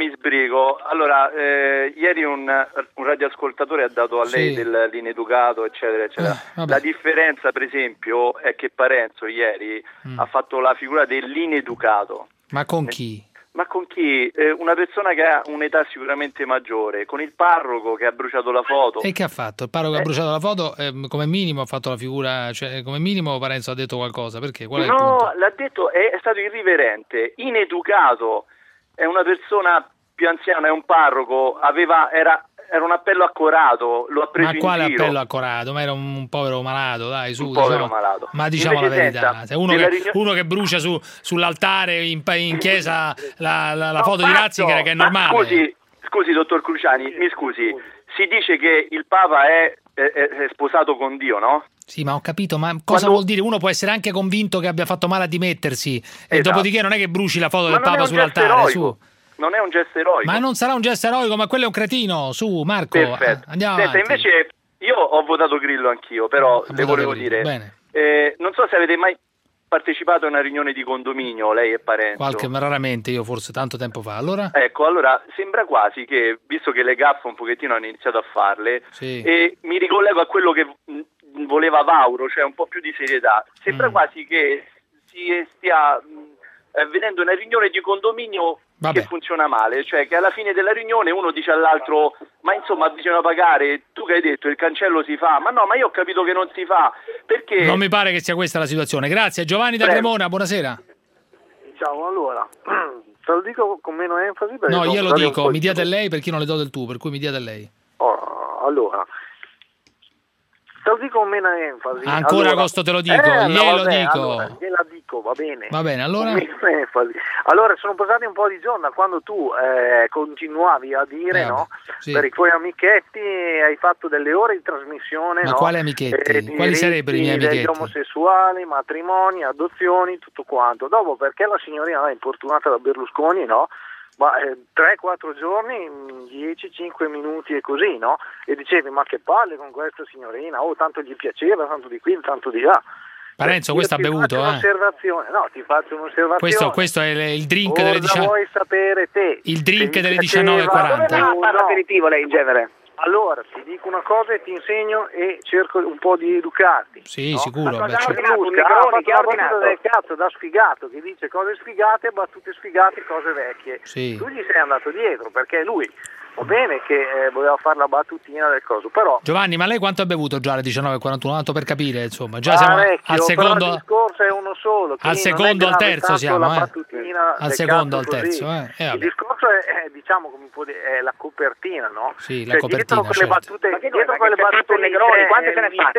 Allora, ieri un radioascoltatore ha dato a lei dell'ineducato, eccetera, eccetera. La differenza, per esempio, è che Parenzo ieri ha fatto la figura dell'ineducato. Ma con chi? Ma con chi? Una persona che ha un'età sicuramente maggiore, con il parroco che ha bruciato la foto. E che ha fatto? Il parroco che ha bruciato la foto, come minimo ha fatto la figura, cioè come minimo Parenzo ha detto qualcosa, perché? Qual è il punto? L'ha detto, è stato irriverente, ineducato, è una persona più anziana, è un parroco, era un appello accorato, lo ha preso in giro. Ma quale appello accorato? Ma era un povero malato, dai, su. Povero malato. Ma diciamo la verità, se uno che brucia sull'altare in chiesa la foto di Ratzinger, che è normale. Scusi, dottor Cruciani, mi scusi, si dice che il Papa è sposato con Dio, no? Sì, ma ho capito, ma cosa vuol dire? Uno può essere anche convinto che abbia fatto male a dimettersi, e dopodiché non è che bruci la foto del Papa sull'altare, su. Non è un gesto eroico. Ma non sarà un gesto eroico, ma quello è un cretino. Su, Marco, perfetto. Andiamo avanti. Invece io ho votato Grillo anch'io, però le volevo dire, non so se avete mai partecipato a una riunione di condominio, lei e Parenzo. Raramente, io forse tanto tempo fa. Allora? Ecco, allora sembra quasi che, visto che le gaffe un pochettino hanno iniziato a farle, e mi ricollego a quello che voleva Vauro, cioè un po' più di serietà, sembra quasi che si stia vedendo una riunione di condominio che funziona male, cioè che alla fine della riunione uno dice all'altro ma insomma bisogna pagare, tu che hai detto il cancello si fa, ma no, ma io ho capito che non si fa, perché... Non mi pare che sia questa la situazione. Grazie. Giovanni da Cremona, buonasera. Ciao, allora te lo dico con meno enfasi perché no, io lo dico, mi dia del lei perché io non le do del tu, per cui mi dia del lei. Allora te lo dico con meno enfasi. Ancora agosto te lo dico, glielo dico. Allora, gliela dico, va bene. Va bene, allora? Allora, sono passati un po' di giorni da quando tu continuavi a dire, no? Sì. Per i tuoi amichetti hai fatto delle ore di trasmissione, Ma no? quali amichetti? Quali sarebbero i miei amichetti? Degli omosessuali, matrimoni, adozioni, tutto quanto. Dopo, perché la signorina è importunata da Berlusconi, no? Ma 3-4 giorni, 10-5 minuti e così, no? E dicevi, ma che palle con questa signorina, tanto gli piaceva, tanto di qui, tanto di là. Parenzo, questo ha bevuto, un'osservazione. No, ti faccio un'osservazione. Questo è il drink delle 19. Vuoi sapere te? Il drink delle 19:40. Dove fa l'aperitivo lei in genere? Allora, ti dico una cosa e ti insegno e cerco un po' di educarti. Sì, no? sicuro. Ha fatto una battuta del cazzo da sfigato, che dice cose sfigate, battute sfigate, cose vecchie. Sì. Tu gli sei andato dietro, perché lui, va bene che voleva fare la battutina del coso, però... Giovanni, ma lei quanto ha bevuto già alle 19:41? Tanto per capire, insomma. Già siamo al secondo... Però il discorso è uno solo. Al secondo o al terzo siamo, Al secondo o al terzo, Il discorso è, diciamo, come può dire, è la copertina, no? Sì, la copertina, dietro quelle battute, dietro quelle battute Negroni, quante se ne fate?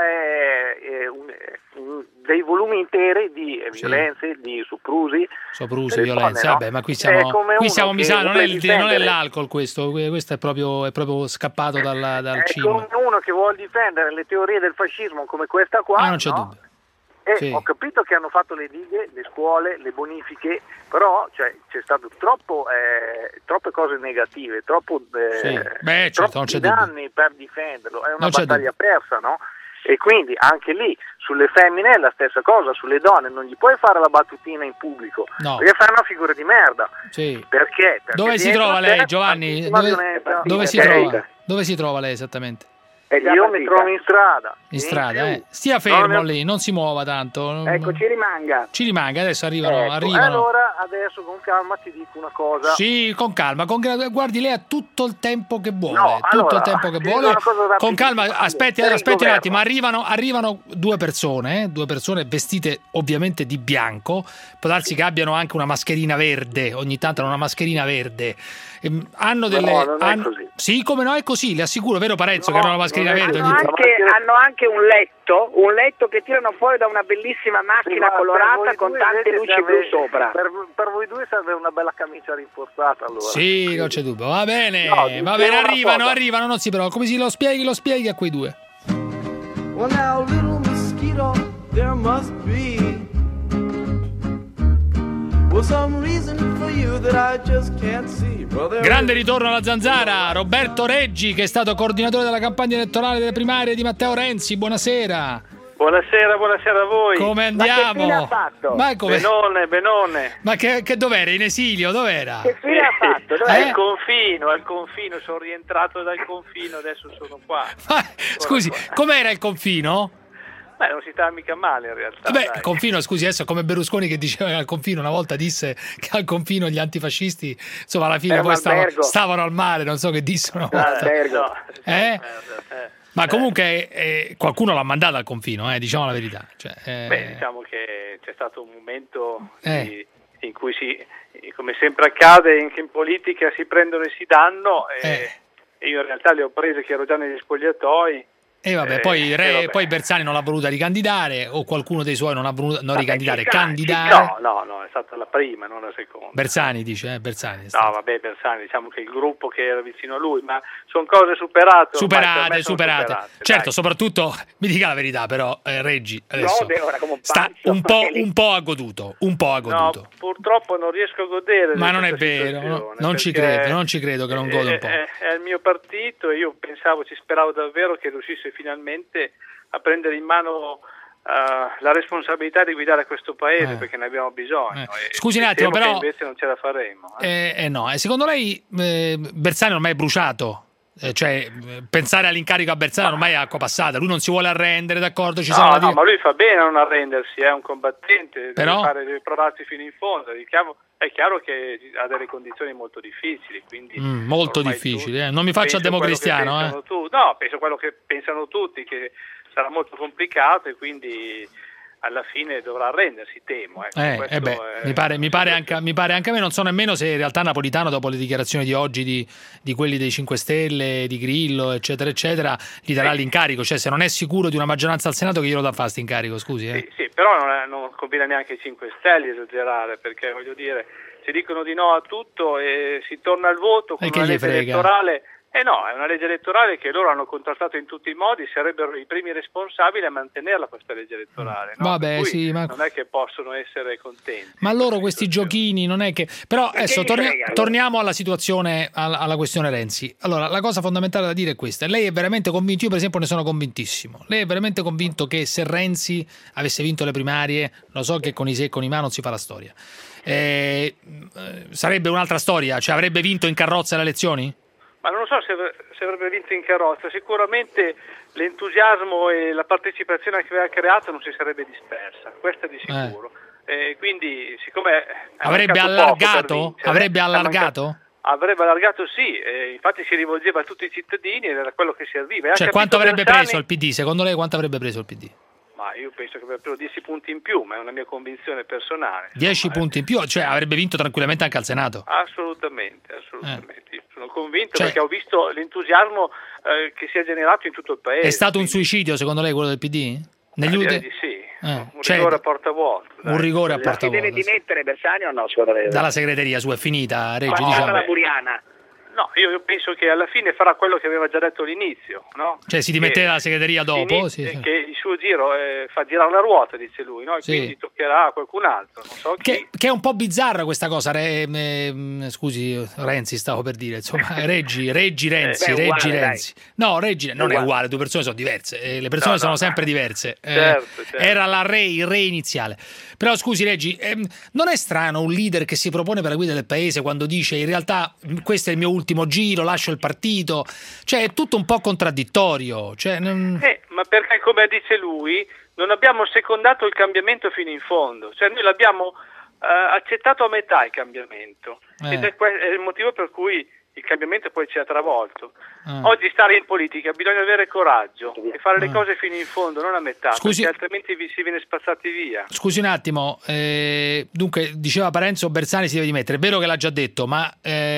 Dei volumi interi di violenze, di soprusi, violenze, no? vabbè, ma qui siamo mi sa, non è l'alcol questo è proprio scappato dal cinema. È come uno che vuole difendere le teorie del fascismo come questa qua, non c'è dubbio. E ho capito che hanno fatto le dighe, le scuole, le bonifiche, però c'è stato troppe cose negative, troppi danni per difenderlo, è una battaglia persa, no? E quindi anche lì sulle femmine è la stessa cosa, sulle donne non gli puoi fare la battutina in pubblico, perché fai una figura di merda. Sì. Perché dove si trova lei, Giovanni? Dove si trova lei esattamente? Io mi trovo in strada. In strada, Stia fermo lì, non si muova tanto. Ecco, ci rimanga. Adesso arrivano. Allora, adesso con calma ti dico una cosa. Sì, con calma. Guardi, lei ha tutto il tempo che vuole. Il tempo che vuole. Con calma, aspetti un attimo. Arrivano due persone vestite ovviamente di bianco. Può darsi che abbiano anche una mascherina verde. Ogni tanto hanno una mascherina verde. Hanno delle. Non è così. Sì, come no, è così, le assicuro, vero Parenzo, che hanno una mascherina verde? Hanno anche un letto che tirano fuori da una bellissima macchina colorata con tante luci blu sopra. Per voi due serve una bella camicia rinforzata, allora. Sì, non c'è dubbio. Va bene, arrivano, non si preoccupi, lo spieghi a quei due. Well, now, little mosquito, there must be some reason for you that I just can't see. Grande ritorno alla Zanzara, Roberto Reggi, che è stato coordinatore della campagna elettorale delle primarie di Matteo Renzi. Buonasera. Buonasera a voi. Come andiamo? Ma che fine ha fatto? Benone. Ma che dov'era? In esilio? Dov'era? Che fine ha fatto? Al confino, sono rientrato dal confino, adesso sono qua. Scusi, com'era il confino? Beh, non si sta mica male in realtà. Vabbè, al confino, scusi, adesso come Berlusconi che diceva che al confino una volta disse che al confino gli antifascisti, insomma, alla fine poi stavano al mare, non so che dissero una volta. Ma comunque qualcuno l'ha mandato al confino, diciamo la verità. Diciamo che c'è stato un momento in cui come sempre accade anche in politica, si prendono e si danno e io in realtà le ho prese che ero già negli spogliatoi. Poi Bersani non l'ha voluta ricandidare, o qualcuno dei suoi non ha voluto candidare. No, è stata la prima, non la seconda. Bersani dice, Bersani. Bersani, diciamo che il gruppo che era vicino a lui, ma sono cose superate. Certo, soprattutto, mi dica la verità, però Reggi adesso un po' ha goduto. No, purtroppo non riesco a godere. Ma non è vero, non ci credo che non goda un po'. È il mio partito e io ci speravo davvero che riuscisse finalmente a prendere in mano la responsabilità di guidare questo paese, perché ne abbiamo bisogno. Scusi un attimo, però invece non ce la faremo. No, e secondo lei Bersani ormai è bruciato? Pensare all'incarico a Bersani ormai è acqua passata, lui non si vuole arrendere, d'accordo? Ma lui fa bene a non arrendersi, è un combattente, deve provarsi fino in fondo. È chiaro che ha delle condizioni molto difficili, quindi molto difficili, non mi faccia democristiano. Penso quello che pensano tutti, che sarà molto complicato e quindi alla fine dovrà arrendersi, temo. Mi pare anche a me, non so nemmeno se in realtà Napolitano, dopo le dichiarazioni di oggi di quelli dei 5 Stelle, di Grillo, eccetera, eccetera, gli darà l'incarico, se non è sicuro di una maggioranza al Senato, che glielo dà fare sto incarico, scusi. Sì, però non conviene neanche ai 5 Stelle esagerare, perché voglio dire, si dicono di no a tutto e si torna al voto con una legge elettorale No, è una legge elettorale che loro hanno contrastato in tutti i modi, sarebbero i primi responsabili a mantenerla questa legge elettorale. No? Vabbè, sì, ma non è che possono essere contenti. Ma loro questi giochini non è che... Però adesso torniamo alla situazione, alla questione Renzi. Allora, la cosa fondamentale da dire è questa. Lei è veramente convinto, io per esempio ne sono convintissimo, lei è veramente convinto che se Renzi avesse vinto le primarie, lo so che con i se e con i ma non si fa la storia, sarebbe un'altra storia? Cioè avrebbe vinto in carrozza le elezioni? Ma non lo so se avrebbe vinto in carrozza, sicuramente l'entusiasmo e la partecipazione che aveva creato non si sarebbe dispersa, questo è di sicuro. Quindi, siccome avrebbe allargato? Avrebbe allargato? Avrebbe allargato, sì, infatti si rivolgeva a tutti i cittadini ed era quello che serviva. Cioè, quanto avrebbe preso il PD? Secondo lei quanto avrebbe preso il PD? Ma io penso che avrebbe preso 10 punti in più, ma è una mia convinzione personale. 10 punti in più? Cioè avrebbe vinto tranquillamente anche al Senato? Assolutamente. Io sono convinto, perché ho visto l'entusiasmo che si è generato in tutto il paese. È stato un suicidio secondo lei quello del PD? Direi di sì. Un rigore a porta vuota. Un rigore a porta vuota. Si deve dimettere Bersani o no? Dalla segreteria è finita, Reggi, diciamo. La Buriana. No, io penso che alla fine farà quello che aveva già detto all'inizio, no? Cioè si dimette dalla segreteria dopo? Che il suo giro fa girare la ruota, dice lui, no? E quindi toccherà a qualcun altro, non so chi. Che è un po' bizzarra questa cosa, scusi, Renzi stavo per dire, insomma, Reggi Renzi. No, Reggi non è uguale, due persone sono diverse, le persone sono sempre diverse. Certo. Era il re iniziale. Però scusi Reggi, non è strano un leader che si propone per la guida del paese quando dice in realtà questo è il mio ultimo giro, lascio il partito, cioè è tutto un po' contraddittorio. Ma perché, come dice lui, non abbiamo secondato il cambiamento fino in fondo, cioè noi l'abbiamo accettato a metà il cambiamento, ed è il motivo per cui il cambiamento poi ci ha travolto. Oggi stare in politica bisogna avere coraggio e fare le cose fino in fondo, non a metà, perché altrimenti si viene spazzati via. Scusi un attimo, dunque diceva Parenzo Bersani si deve dimettere, è vero che l'ha già detto, ma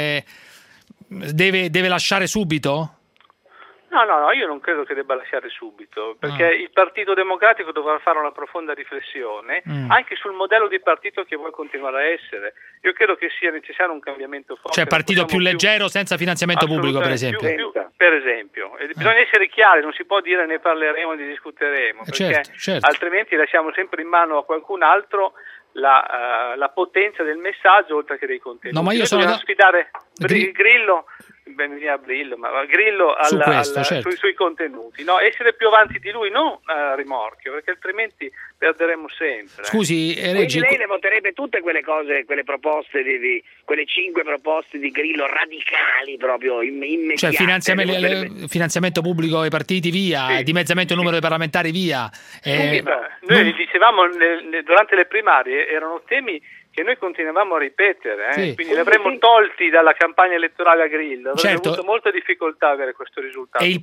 deve lasciare subito? No, io non credo che debba lasciare subito, perché il Partito Democratico dovrà fare una profonda riflessione anche sul modello di partito che vuole continuare a essere. Io credo che sia necessario un cambiamento forte. Cioè partito più leggero senza finanziamento pubblico, per esempio? Per esempio. Bisogna essere chiari, non si può dire ne parleremo, ne discuteremo, perché certo. Altrimenti lasciamo sempre in mano a qualcun altro la potenza del messaggio oltre che dei contenuti. No, ma io sono sfidare Grillo sui contenuti, no? Essere più avanti di lui, non a rimorchio, perché altrimenti perderemo sempre. Scusi, Reggi, lei le voterebbe tutte quelle cose, quelle proposte quelle 5 proposte di Grillo radicali proprio immediate. Cioè finanziamento pubblico ai partiti via, dimezzamento del numero dei parlamentari via. Noi li dicevamo durante le primarie, erano temi che noi continuavamo a ripetere, quindi li avremmo tolti dalla campagna elettorale a Grillo, avremmo avuto molta difficoltà a avere questo risultato. E il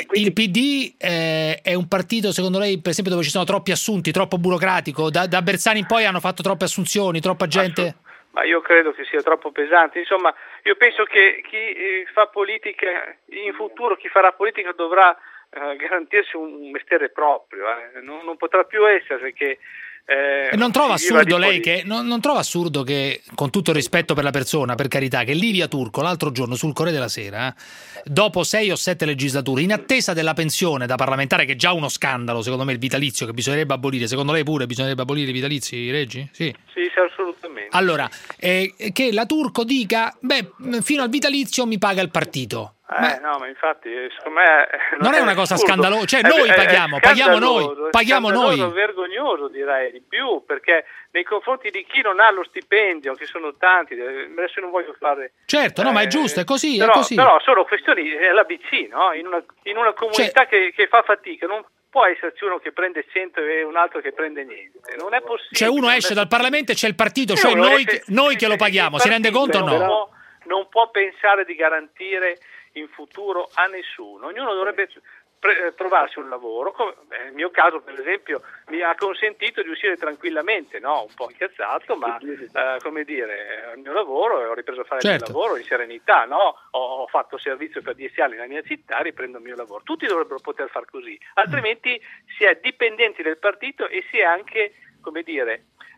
PD è un partito, secondo lei, per esempio, dove ci sono troppi assunti, troppo burocratico? Da Bersani in poi hanno fatto troppe assunzioni, troppa gente? Ma io credo che sia troppo pesante. Insomma, io penso che chi fa politica, in futuro chi farà politica dovrà garantirsi un mestiere proprio, non potrà più essere che non trova assurdo lei che non trova assurdo che, con tutto il rispetto per la persona, per carità, che Livia Turco l'altro giorno sul Corriere della Sera, dopo 6 o 7 legislature, in attesa della pensione da parlamentare, che è già uno scandalo, secondo me, il vitalizio che bisognerebbe abolire, secoond lei pure bisognerebbe abolire i vitalizi, Reggi? Sì, assolutamente. Allora, che la Turco dica, fino al vitalizio mi paga il partito. No, ma infatti, secondo me non è una cosa scandalosa, cioè noi paghiamo noi. È vergognoso, direi di più, perché nei confronti di chi non ha lo stipendio, che sono tanti, adesso non voglio fare. Certo, no, ma è giusto, è così, però, è così. Però sono questioni, è l'ABC, no? In una comunità che fa fatica, non può esserci uno che prende 100 e un altro che prende niente, non è possibile. Cioè uno esce dal Parlamento e c'è il partito, cioè noi che lo paghiamo, si rende conto o no? Non può pensare di garantire in futuro a nessuno, ognuno dovrebbe trovarsi un lavoro. Nel mio caso, per esempio, mi ha consentito di uscire tranquillamente, no? Un po' incazzato, ma come dire, il mio lavoro, ho ripreso a fare il mio lavoro in serenità, no? Ho fatto servizio per 10 anni nella mia città, riprendo il mio lavoro. Tutti dovrebbero poter far così, altrimenti si è dipendenti del partito e si è anche, come dire,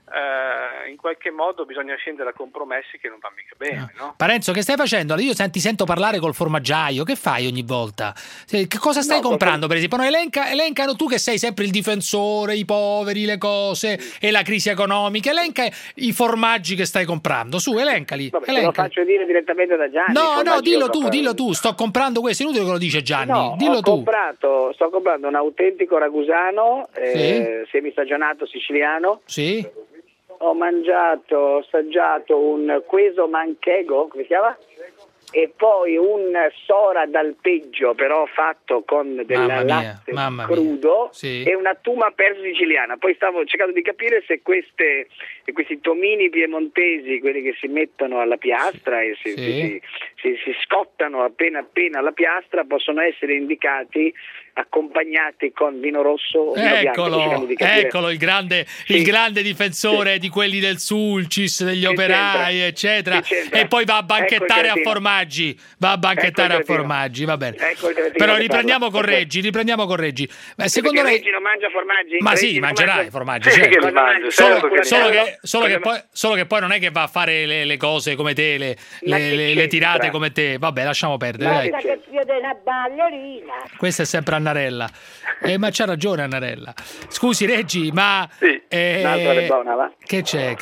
in qualche modo bisogna scendere a compromessi che non va mica bene, no? Parenzo, che stai facendo? Io ti sento parlare col formaggiaio, che fai ogni volta? Che cosa stai comprando, per esempio? No, elencano, tu che sei sempre il difensore, i poveri, le cose e la crisi economica, elenca i formaggi che stai comprando, su, elencali. Vabbè, lo faccio dire direttamente da Gianni. No, dillo tu, sto comprando questo, inutile che lo dice Gianni, no, dillo tu. Sto comprando un autentico ragusano, semistagionato siciliano. Sì. Ho assaggiato un queso manchego, come si chiama? E poi un sora d'alpeggio, però fatto con del latte crudo, sì. E una tuma persa siciliana. Poi stavo cercando di capire se questi tomini piemontesi, quelli che si mettono alla piastra e si scottano appena alla piastra, possono essere indicati accompagnati con vino rosso o vino bianco. Eccolo il grande difensore di quelli del Sulcis, degli operai, eccetera, e poi va a banchettare a formaggi, va bene. Però riprendiamo con Reggi. Secondo lei Reggi non mangia formaggi? Ma sì, mangerai formaggi, solo che poi non è che va a fare le cose come te, le tirate come te. Vabbè, lasciamo perdere. Che zio della ballerina. Questa è sempre Annarella. Ma c'ha ragione Annarella. Scusi Reggi, ma un'altra de buona, va? Che c'è?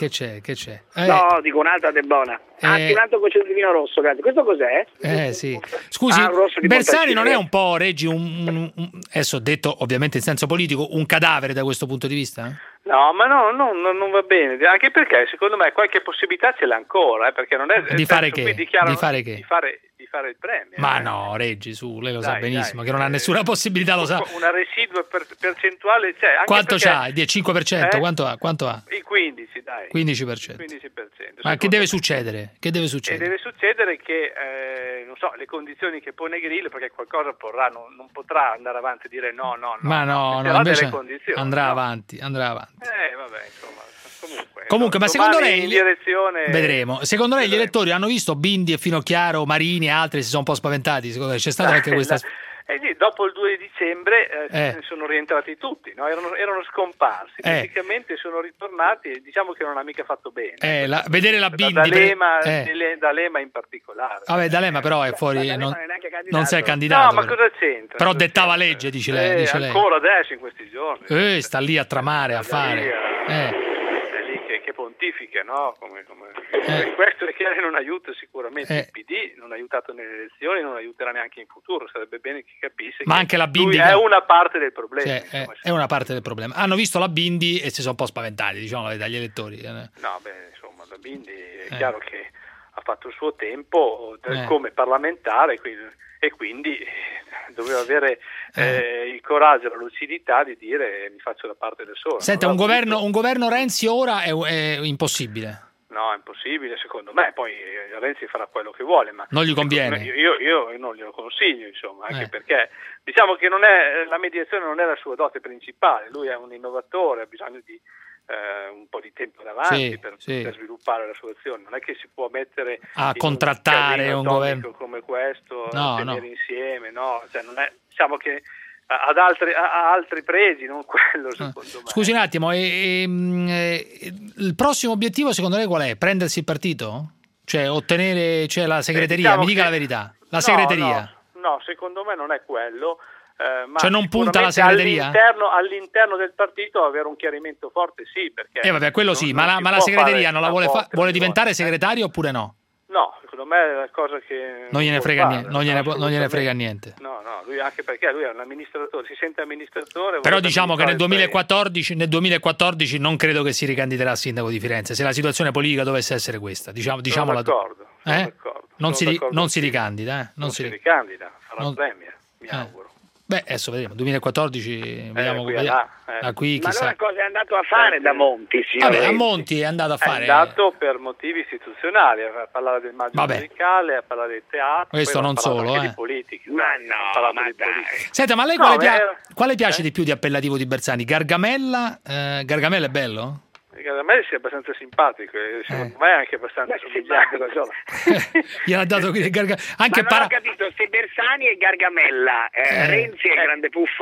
No, dico un'altra de buona. Un altro goccio di vino rosso, grazie. Questo cos'è? Sì. Scusi, Bersani non è un po', Reggi, adesso detto ovviamente in senso politico, un cadavere da questo punto di vista? No, ma non va bene, anche perché secondo me qualche possibilità ce l'ha ancora, perché non è di fare che? Di fare il premio. Ma no, Reggi, su, lei lo sa benissimo che non ha nessuna possibilità, lo sa. Una residua percentuale c'è. Anche quanto perché, c'ha? Il 5%? Quanto ha? Il 15, dai. 15%. 15%. Ma che deve succedere? Deve succedere che non so, le condizioni che pone Grillo, perché qualcosa non potrà andare avanti e dire no. Ma no, invece delle condizioni, andrà avanti. Vabbè, insomma. Comunque, ma secondo lei vedremo. Secondo lei gli elettori hanno visto Bindi e Finocchiaro, Marini e altri si sono un po' spaventati? Secondo lei c'è stata anche questa sì, dopo il 2 dicembre sono rientrati tutti, no? Erano scomparsi, praticamente sono ritornati e diciamo che non ha mica fatto bene. Vedere la Bindi D'Alema in particolare. Vabbè, D'Alema però è fuori, non si è candidato. No, ma cosa c'entra? Però dettava legge, dice lei. Ancora adesso in questi giorni. Sta lì a tramare, a fare. Che pontifica, no? Questo è che non aiuta sicuramente il PD, non ha aiutato nelle elezioni, non aiuterà neanche in futuro. Sarebbe bene che capisse ma che anche la Bindi è una parte del problema. È una parte del problema. Hanno visto la Bindi e si sono un po' spaventati, diciamo, dagli elettori. No, insomma, la Bindi è chiaro che ha fatto il suo tempo come parlamentare e quindi doveva avere il coraggio e la lucidità di dire mi faccio da parte del solo. Senta, un governo Renzi ora è impossibile. No, è impossibile secondo me, poi Renzi farà quello che vuole, ma non gli conviene. Io non glielo consiglio, insomma, anche perché diciamo che la mediazione non è la sua dote principale, lui è un innovatore, ha bisogno di un po' di tempo davanti per sviluppare la sua azione, non è che si può mettere a contrattare un governo come questo, tenere insieme, cioè non è, diciamo che ha altri pregi, non quello secondo me. Scusi un attimo, il prossimo obiettivo secondo lei qual è? Prendersi il partito? Cioè ottenere la segreteria? Mi dica la verità. La segreteria? No, secondo me non è quello. Ma cioè non punta la segreteria? All'interno del partito avere un chiarimento forte, sì, perché vabbè, quello sì, ma la segreteria non la vuole diventare segretario oppure no? No, secondo me è una cosa che non gliene frega niente, non gliene frega niente. No, lui anche perché lui è un amministratore, si sente amministratore. Però diciamo che nel 2014 non credo che si ricandiderà a sindaco di Firenze, se la situazione politica dovesse essere questa, diciamola. Sono d'accordo. Non si ricandida, non si ricandida, farà il premier, mi auguro. Beh, adesso vedremo, 2014 vediamo da qui chissà. Ma allora cosa è andato a fare da Monti? Vabbè, a Monti è andato a fare. È andato per motivi istituzionali, a parlare del maggio musicale, a parlare del teatro. Questo non solo, di politica. Ma no, ma dai. Senta, ma a lei quale piace di più di appellativo di Bersani? Gargamella? Gargamella è bello? A me sia abbastanza simpatico, secondo me è anche abbastanza simpatico. Gliel'ha dato anche ma non ho capito, se Bersani è Gargamella, Renzi è grande puffo?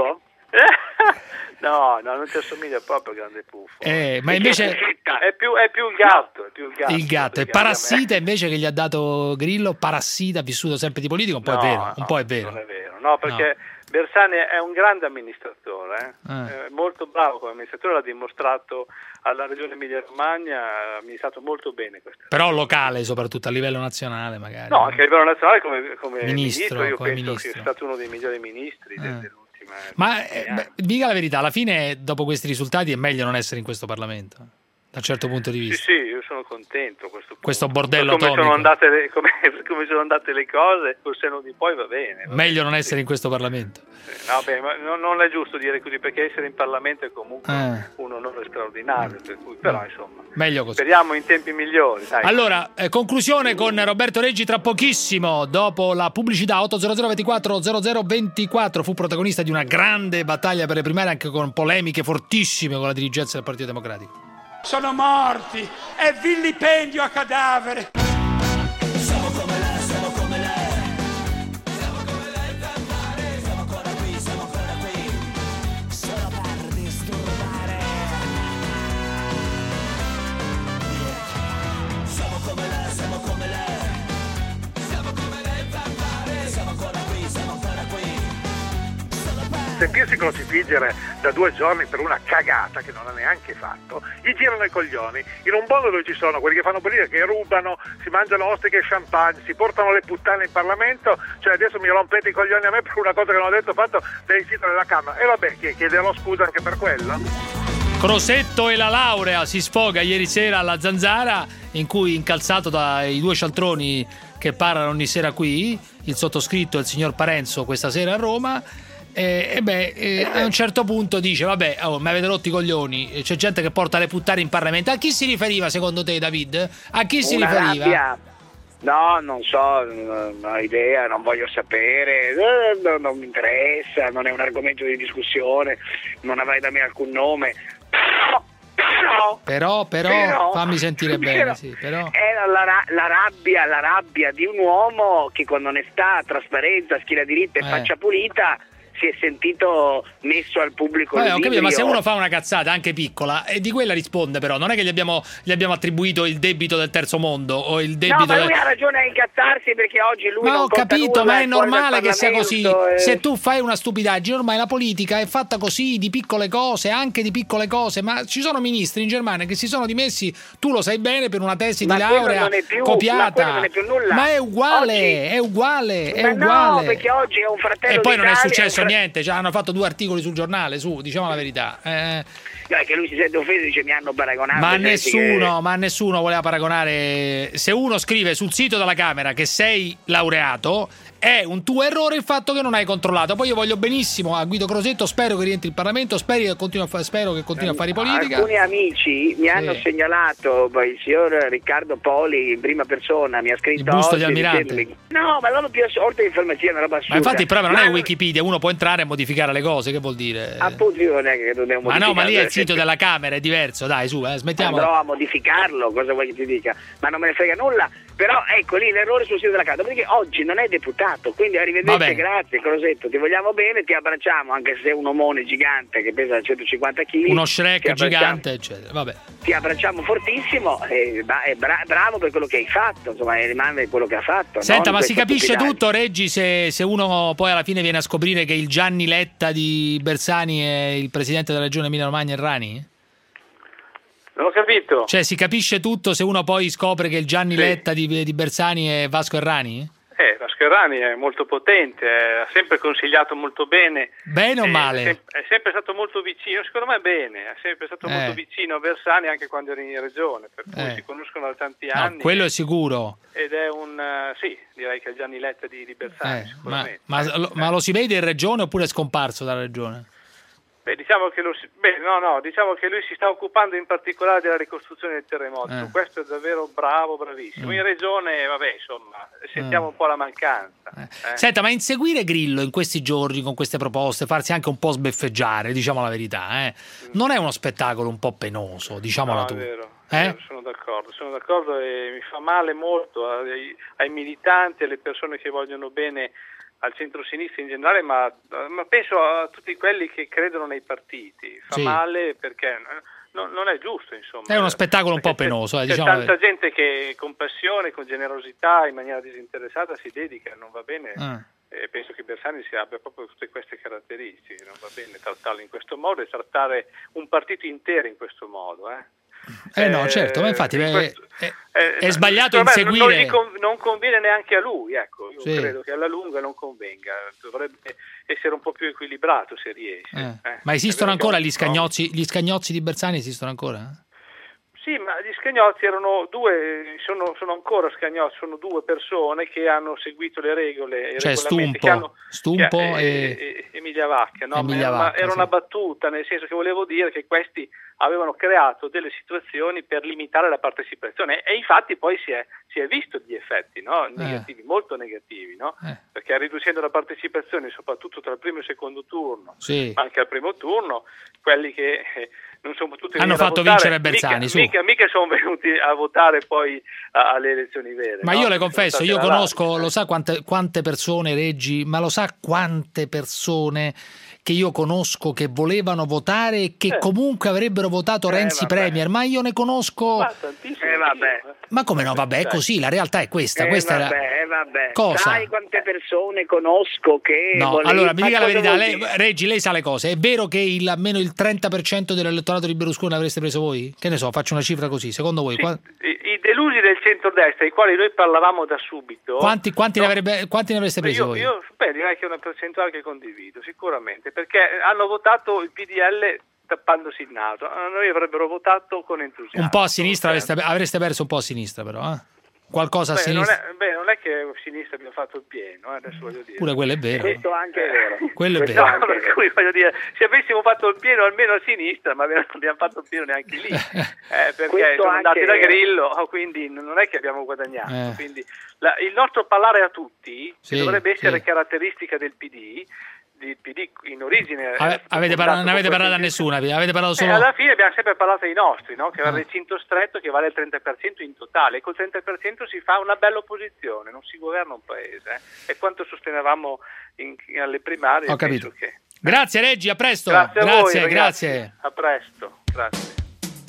No, non ti assomiglia proprio al grande Puffo. Ma invece è più il gatto. Il gatto. E Parassita invece che gli ha dato Grillo, Parassita, vissuto sempre di politica, un po' è vero. Non è vero, no, perché Bersani è un grande amministratore, molto bravo come amministratore, l'ha dimostrato alla Regione Emilia-Romagna, ha amministrato molto bene questa. Però locale, soprattutto a livello nazionale magari. No, anche a livello nazionale come ministro, io come penso ministro. che sia stato uno dei migliori ministri dell'ultima. Ma dica la verità, alla fine dopo questi risultati è meglio non essere in questo Parlamento, da un certo punto di vista. Sì, io sono contento a questo punto. Questo bordello come atomico. Come sono andate le cose, col senno di poi va bene. Meglio non essere in questo Parlamento. No, ma non è giusto dire così, perché essere in Parlamento è comunque un onore straordinario, per cui, però insomma, meglio così. Speriamo in tempi migliori. Dai. Allora, conclusione con Roberto Reggi tra pochissimo, dopo la pubblicità. 800 24 0024, fu protagonista di una grande battaglia per le primarie, anche con polemiche fortissime con la dirigenza del Partito Democratico. Sono morti, è vilipendio a cadavere. Siamo come lei, siamo come lei. Siamo come lei per mare. Siamo ancora qui, siamo ancora qui. Solo per disturbare. Siamo come lei, siamo come lei. Siamo come lei per mare. Siamo ancora qui, siamo ancora qui. Sentirsi crocifiggere da 2 giorni per una cagata che non ha neanche fatto, gli girano i coglioni. In un mondo dove ci sono quelli che fanno politica, che rubano, si mangiano ostriche e champagne, si portano le puttane in Parlamento, cioè adesso mi rompete i coglioni a me per una cosa che non ho detto fatto dai sito della Camera. E vabbè, chiederò scusa anche per quello. Crosetto e la laurea si sfoga ieri sera alla Zanzara, in cui, incalzato dai 2 cialtroni che parlano ogni sera qui, il sottoscritto e il signor Parenzo questa sera a Roma, a un certo punto dice: vabbè, mi avete rotto i coglioni, c'è gente che porta le puttane in Parlamento. A chi si riferiva secondo te, David? A chi si riferiva? Rabbia. No, non so, non ho idea, non voglio sapere, non mi interessa, non è un argomento di discussione, non avrai da me alcun nome. Però fammi sentire bene, sì, però. È la rabbia di un uomo che con onestà, trasparenza, schiena diritta e faccia pulita si è sentito messo al pubblico. Ho capito, ma se uno fa una cazzata anche piccola e di quella risponde, però non è che gli abbiamo attribuito il debito del terzo mondo o il debito. No, ma lui ha ragione a incazzarsi, perché oggi lui ma non ho capito, nulla, ma è normale che sia così. E... se tu fai una stupidaggine, ormai la politica è fatta così, di piccole cose, anche di piccole cose. Ma ci sono ministri in Germania che si sono dimessi, tu lo sai bene, per una tesi di laurea copiata. Ma è uguale, oggi... è uguale. No, perché oggi è un fratello e poi d'Italia, non è successo niente, cioè hanno fatto 2 articoli sul giornale, su, diciamo la verità. No, è che lui si sente offeso e dice: mi hanno paragonato. Ma nessuno voleva paragonare. Se uno scrive sul sito della Camera che sei laureato, è un tuo errore il fatto che non hai controllato. Poi io voglio benissimo a Guido Crosetto, spero che rientri in Parlamento, spero che continui a fare politica. Alcuni amici mi hanno segnalato, poi il signor Riccardo Poli in prima persona mi ha scritto il busto di Almirante. No, ma non più oltre l'informazione, una roba assurda. Ma infatti proprio non è Wikipedia, uno può entrare e modificare le cose, che vuol dire? Appunto, io non è che dobbiamo modificare. Ma no, ma lì è il sito della Camera, è diverso, dai, su, smettiamo. Andrò a modificarlo, cosa vuoi che ti dica? Ma non me ne frega nulla. Però ecco lì l'errore sul sito della Camera, perché oggi non è deputato, quindi arrivederci, grazie Crosetto, ti vogliamo bene, ti abbracciamo, anche se sei un omone gigante che pesa 150 kg. Uno Shrek gigante, eccetera. Vabbè. Ti abbracciamo fortissimo, bravo per quello che hai fatto, insomma, rimane quello che ha fatto. Senta, ma si capisce tutto, Reggi, se uno poi alla fine viene a scoprire che il Gianni Letta di Bersani è il presidente della regione Emilia-Romagna Errani? Non ho capito. Cioè, si capisce tutto se uno poi scopre che il Gianni Letta di Bersani è Vasco Errani? Vasco Errani è molto potente, ha sempre consigliato molto bene. Bene o male? È sempre stato molto vicino, secondo me bene, è sempre stato molto vicino a Bersani anche quando era in regione, per cui si conoscono da tanti anni. No, quello è sicuro. Ed è sì, direi che è il Gianni Letta di Bersani, sicuramente. Ma lo si vede in regione oppure è scomparso dalla regione? Diciamo che diciamo che lui si sta occupando in particolare della ricostruzione del terremoto. Su questo è davvero bravissimo. In regione, vabbè, insomma, sentiamo un po' la mancanza. Senta, ma inseguire Grillo in questi giorni con queste proposte, farsi anche un po' sbeffeggiare, diciamo la verità, non è uno spettacolo un po' penoso, diciamola tu? È vero. Sono d'accordo e mi fa male molto ai militanti, alle persone che vogliono bene al centro-sinistra in generale, ma penso a tutti quelli che credono nei partiti. Fa male perché non è giusto, insomma. È uno spettacolo un po' penoso. C'è tanta gente che con passione, con generosità, in maniera disinteressata si dedica, non va bene. Penso che Bersani abbia proprio tutte queste caratteristiche, non va bene trattarlo in questo modo e trattare un partito intero in questo modo. No, certo, ma infatti è sbagliato inseguire. Non conviene neanche a lui, ecco. Io credo che alla lunga non convenga, dovrebbe essere un po' più equilibrato se riesce. Ma esistono ancora gli scagnozzi di Bersani? Esistono ancora? Sì, ma gli Scagnozzi erano due, sono ancora Scagnozzi, sono due persone che hanno seguito le regole. Cioè Stumpo e Emilia Vacca, no? Emilia Vacca, era una battuta, nel senso che volevo dire che questi avevano creato delle situazioni per limitare la partecipazione e infatti poi si è visto gli effetti, no? Negativi, molto negativi, no? Perché riducendo la partecipazione soprattutto tra il primo e il secondo turno, ma anche al primo turno, quelli che non sono potuti hanno fatto vincere Bersani, mica sono venuti a votare poi alle elezioni vere. Ma io le confesso, io conosco, lo sa quante persone, Reggi, ma lo sa quante persone che io conosco che volevano votare e che comunque avrebbero votato Renzi Premier, ma io ne conosco. Ma come no, vabbè, è così, la realtà è questa. Cosa? Sai quante persone conosco che allora mi dica la verità, Reggi, lei sa le cose. È vero che almeno il 30% dell'elettorato di Berlusconi l'avreste preso voi? Che ne so, faccio una cifra così, secondo voi? I delusi del centrodestra, ai quali noi parlavamo da subito. Quanti ne avreste presi voi? Io direi che è una percentuale che condivido, sicuramente, perché hanno votato il PDL tappandosi il naso. Noi avrebbero votato con entusiasmo. Un po' a sinistra avreste perso un po' a sinistra, però, Qualcosa a sinistra. Non è che a sinistra abbiamo fatto il pieno, adesso voglio dire. Pure quello è vero. Questo anche è vero. Quello è vero. No, per cui voglio dire, se avessimo fatto il pieno almeno a sinistra, ma non abbiamo fatto il pieno neanche lì, perché sono andati da Grillo, quindi non è che abbiamo guadagnato. Quindi il nostro parlare a tutti, che dovrebbe essere caratteristica del PD in origine. Non avete parlato a nessuno, avete parlato solo. Alla fine abbiamo sempre parlato ai nostri, no? Che era il recinto stretto che vale il 30% in totale, e col 30% si fa una bella opposizione, non si governa un paese. E quanto sostenevamo alle primarie. Ho capito. Grazie Reggi, a presto. Grazie a voi, ragazzi. Grazie. A presto, grazie.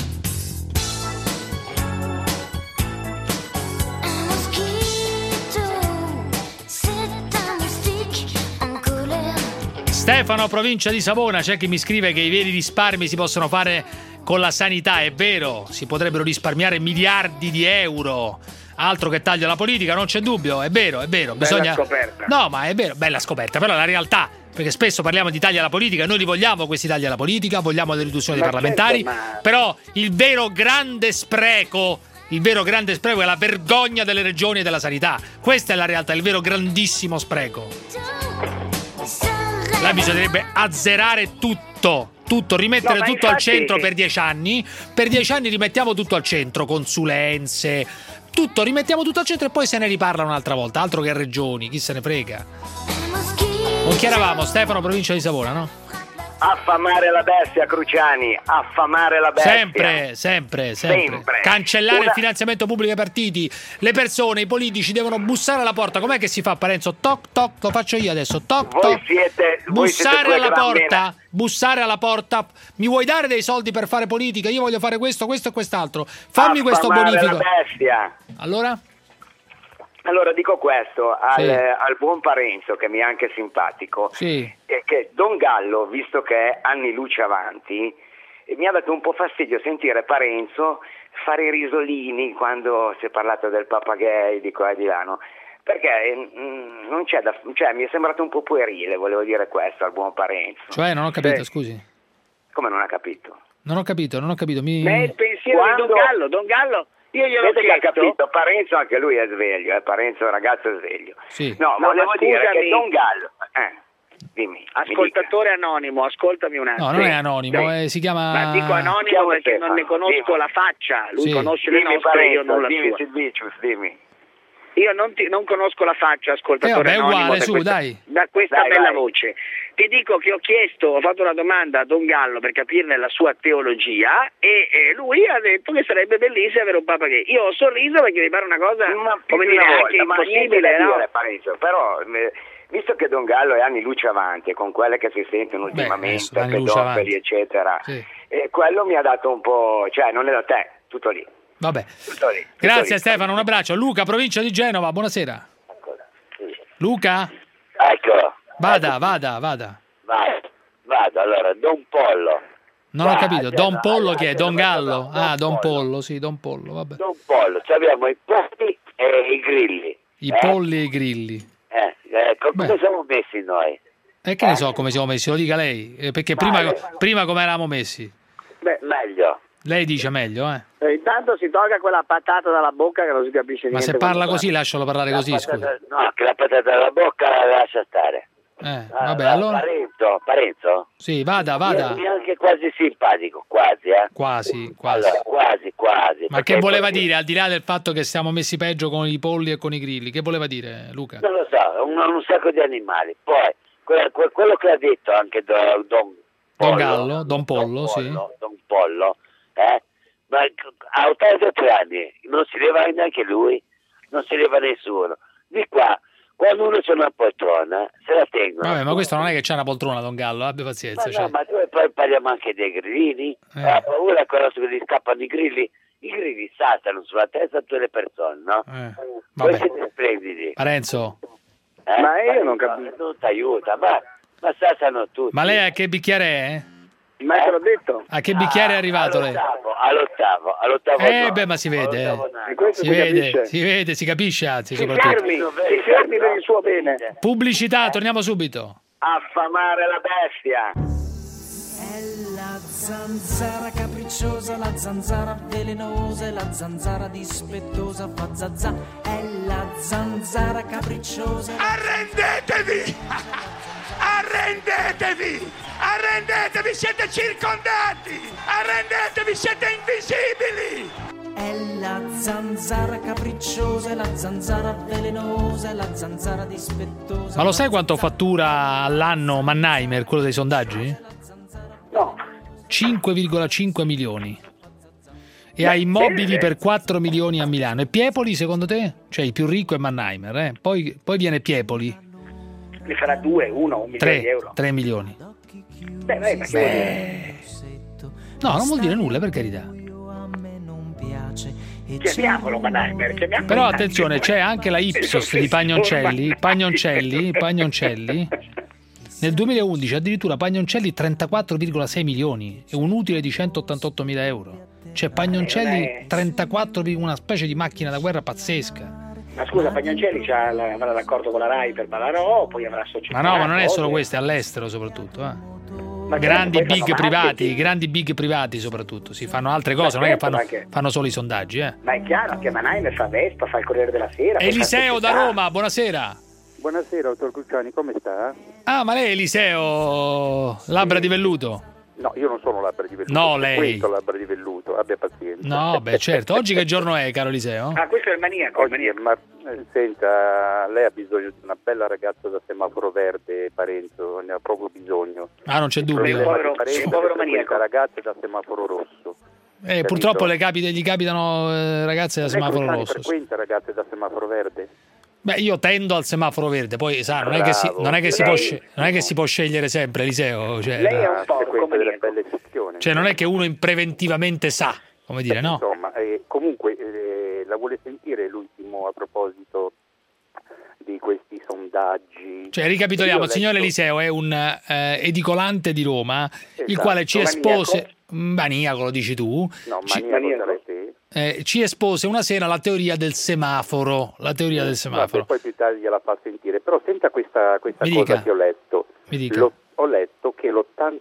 Stefano, provincia di Savona, c'è chi mi scrive che i veri risparmi si possono fare con la sanità. È vero, si potrebbero risparmiare miliardi di euro. Altro che taglio alla politica, non c'è dubbio, è vero. Bella scoperta. No, ma è vero, bella scoperta, però è la realtà, perché spesso parliamo di tagli alla politica, noi li vogliamo questi tagli alla politica, vogliamo le riduzioni dei parlamentari, però il vero grande spreco è la vergogna delle regioni e della sanità. Questa è la realtà, il vero grandissimo spreco. Là bisognerebbe azzerare tutto, rimettere tutto al centro per 10 anni. Per 10 anni rimettiamo tutto al centro, consulenze, tutto, rimettiamo tutto al centro e poi se ne riparla un'altra volta. Altro che regioni, chi se ne frega. Con chi eravamo? Stefano, provincia di Savona, no? Affamare la bestia, Cruciani, affamare la bestia. Sempre. Cancellare il finanziamento pubblico ai partiti. Le persone, i politici devono bussare alla porta. Com'è che si fa, Parenzo? Toc, toc, lo faccio io adesso. Toc, toc. Bussare alla porta. Bussare alla porta. Mi vuoi dare dei soldi per fare politica? Io voglio fare questo e quest'altro. Fammi questo bonifico. La bestia. Allora dico questo al buon Parenzo, che mi è anche simpatico, è che Don Gallo, visto che è anni luce avanti, mi ha dato un po' fastidio sentire Parenzo fare i risolini quando si è parlato del papagei di qua e di là, no? Perché non c'è mi è sembrato un po' puerile, volevo dire questo al buon Parenzo. Cioè non ho capito, scusi. Come non ha capito? Non ho capito. Ma è il pensiero di Don Gallo. Io gliel'ho chiesto. Ha capito, Parenzo anche lui è sveglio, Parenzo è un ragazzo sveglio. Sì. No, volevo dire che Don Gallo, dimmi. Ascoltatore anonimo, ascoltami un attimo. No, non è anonimo, si chiama... Ma dico anonimo perché non ne conosco la faccia, lui conosce le nostre, Parenzo, io non la dimmi sua. Silvicius, dimmi. Io non conosco la faccia, ascoltatore anonimo, uguale, da questa bella voce. Ti dico che ho fatto una domanda a Don Gallo per capirne la sua teologia e lui ha detto che sarebbe bellissimo avere un papagei. Io ho sorriso perché mi pare una cosa come dire anche impossibile, no? Parenzo, però visto che Don Gallo è anni luce avanti, con quelle che si sentono ultimamente, pedofili, eccetera, quello mi ha dato un po', cioè non è da te, tutto lì. Vabbè. Tutto lì. Grazie Stefano, un abbraccio. Luca, provincia di Genova, buonasera. Luca? Ecco. Vada. Vado, allora, Don Pollo. Non ho capito, Don Pollo chi è? Don Gallo? Ah, Don Pollo, sì, Don Pollo, vabbè. Don Pollo, abbiamo i polli e i grilli. I polli e i grilli. Come siamo messi noi? Che ne so come siamo messi, lo dica lei, perché prima come eravamo messi? Beh, meglio. Lei dice meglio, Intanto si tolga quella patata dalla bocca che non si capisce niente. Ma se parla così, lascialo parlare così, scusa. No, che la patata dalla bocca la lascia stare. Vabbè, allora... Parenzo? Sì, vada. È anche quasi simpatico, quasi, Quasi. Allora, quasi. Ma che voleva dire, al di là del fatto che siamo messi peggio con i polli e con i grilli, che voleva dire, Luca? Non lo so, un sacco di animali. Poi, quello che ha detto anche Don Gallo, Don Pollo, sì. Don Pollo, ma a 83 anni non si leva neanche lui, non si leva nessuno. Di qua, quando uno c'è una poltrona, se la tengono. Vabbè, ma questo non è che c'è una poltrona, Don Gallo, abbia pazienza. Ma poi parliamo anche dei grillini. Ha paura quando gli scappano i grilli. I grilli saltano sulla testa a tutte le persone, no? Voi siete splendidi. Parenzo. Ma io non capisco. Non ti aiuta, ma saltano tutti. Ma lei a che bicchiere è? Ma te l'ho detto. A che bicchiere è arrivato lei? All'ottavo. Ma si vede. Si vede, si capisce, anzi, si soprattutto. Si fermi per il suo bene. Pubblicità, torniamo subito. Affamare la bestia. È la zanzara capricciosa, la zanzara velenosa, è la zanzara dispettosa, fa zazà. È la zanzara capricciosa. Arrendetevi! Arrendetevi, siete circondati! Arrendetevi, siete invisibili! È la zanzara capricciosa, è la zanzara velenosa, è la zanzara dispettosa. Ma lo sai quanto fattura all'anno Mannheimer, quello dei sondaggi? No. 5,5 milioni. E ha immobili per 4 milioni a Milano. E Piepoli, secondo te? Cioè, il più ricco è Mannheimer, Poi viene Piepoli. Ne farà 2, 1 milione di euro. 3 milioni. No, non vuol dire nulla, per carità. Chiamiamolo Mannheimer. Però attenzione, c'è anche la Ipsos di Pagnoncelli. Nel 2011 addirittura Pagnoncelli 34,6 milioni e un utile di 188.000 euro. Cioè Pagnoncelli 34, una specie di macchina da guerra pazzesca. Ma scusa, Pagnoncelli avrà l'accordo con la Rai per Ballarò, poi avrà società. Ma no, ma non è solo questo, è all'estero soprattutto. Ma grandi big privati soprattutto, si fanno altre cose, non è che fanno solo i sondaggi. Ma è chiaro che Mannheimer fa Vespa, fa il Corriere della Sera. Eliseo da Roma, buonasera. Buonasera, dottor Cruciani, come sta? Ah, ma lei è Eliseo, labbra di velluto? No, io non sono labbra di velluto. No, lei. Questo labbra di velluto, abbia pazienza. No, beh, certo. Oggi che giorno è, caro Eliseo? Ah, questo è il maniaco. Ma senta, lei ha bisogno di una bella ragazza da semaforo verde, Parenzo, ne ha proprio bisogno. Ah, non c'è dubbio. Un povero maniaco. Ragazze da semaforo rosso. Purtroppo gli capitano ragazze da semaforo rosso. Frequenta ragazze da semaforo verde? Beh, io tendo al semaforo verde, poi sa, non è che si può scegliere sempre, Eliseo. Cioè, lei è un po' come delle belle eccezioni. Cioè, non è che uno preventivamente sa, come dire, no? Insomma, comunque la vuole sentire l'ultimo a proposito di questi sondaggi? Cioè, ricapitoliamo, il signor Eliseo è un edicolante di Roma, il quale ci espose... Maniaco, lo dici tu? No, maniaco sarei te. Ci espose una sera la teoria del semaforo. Poi più tardi gliela fa sentire. Però senta questa cosa che ho letto. Ho letto che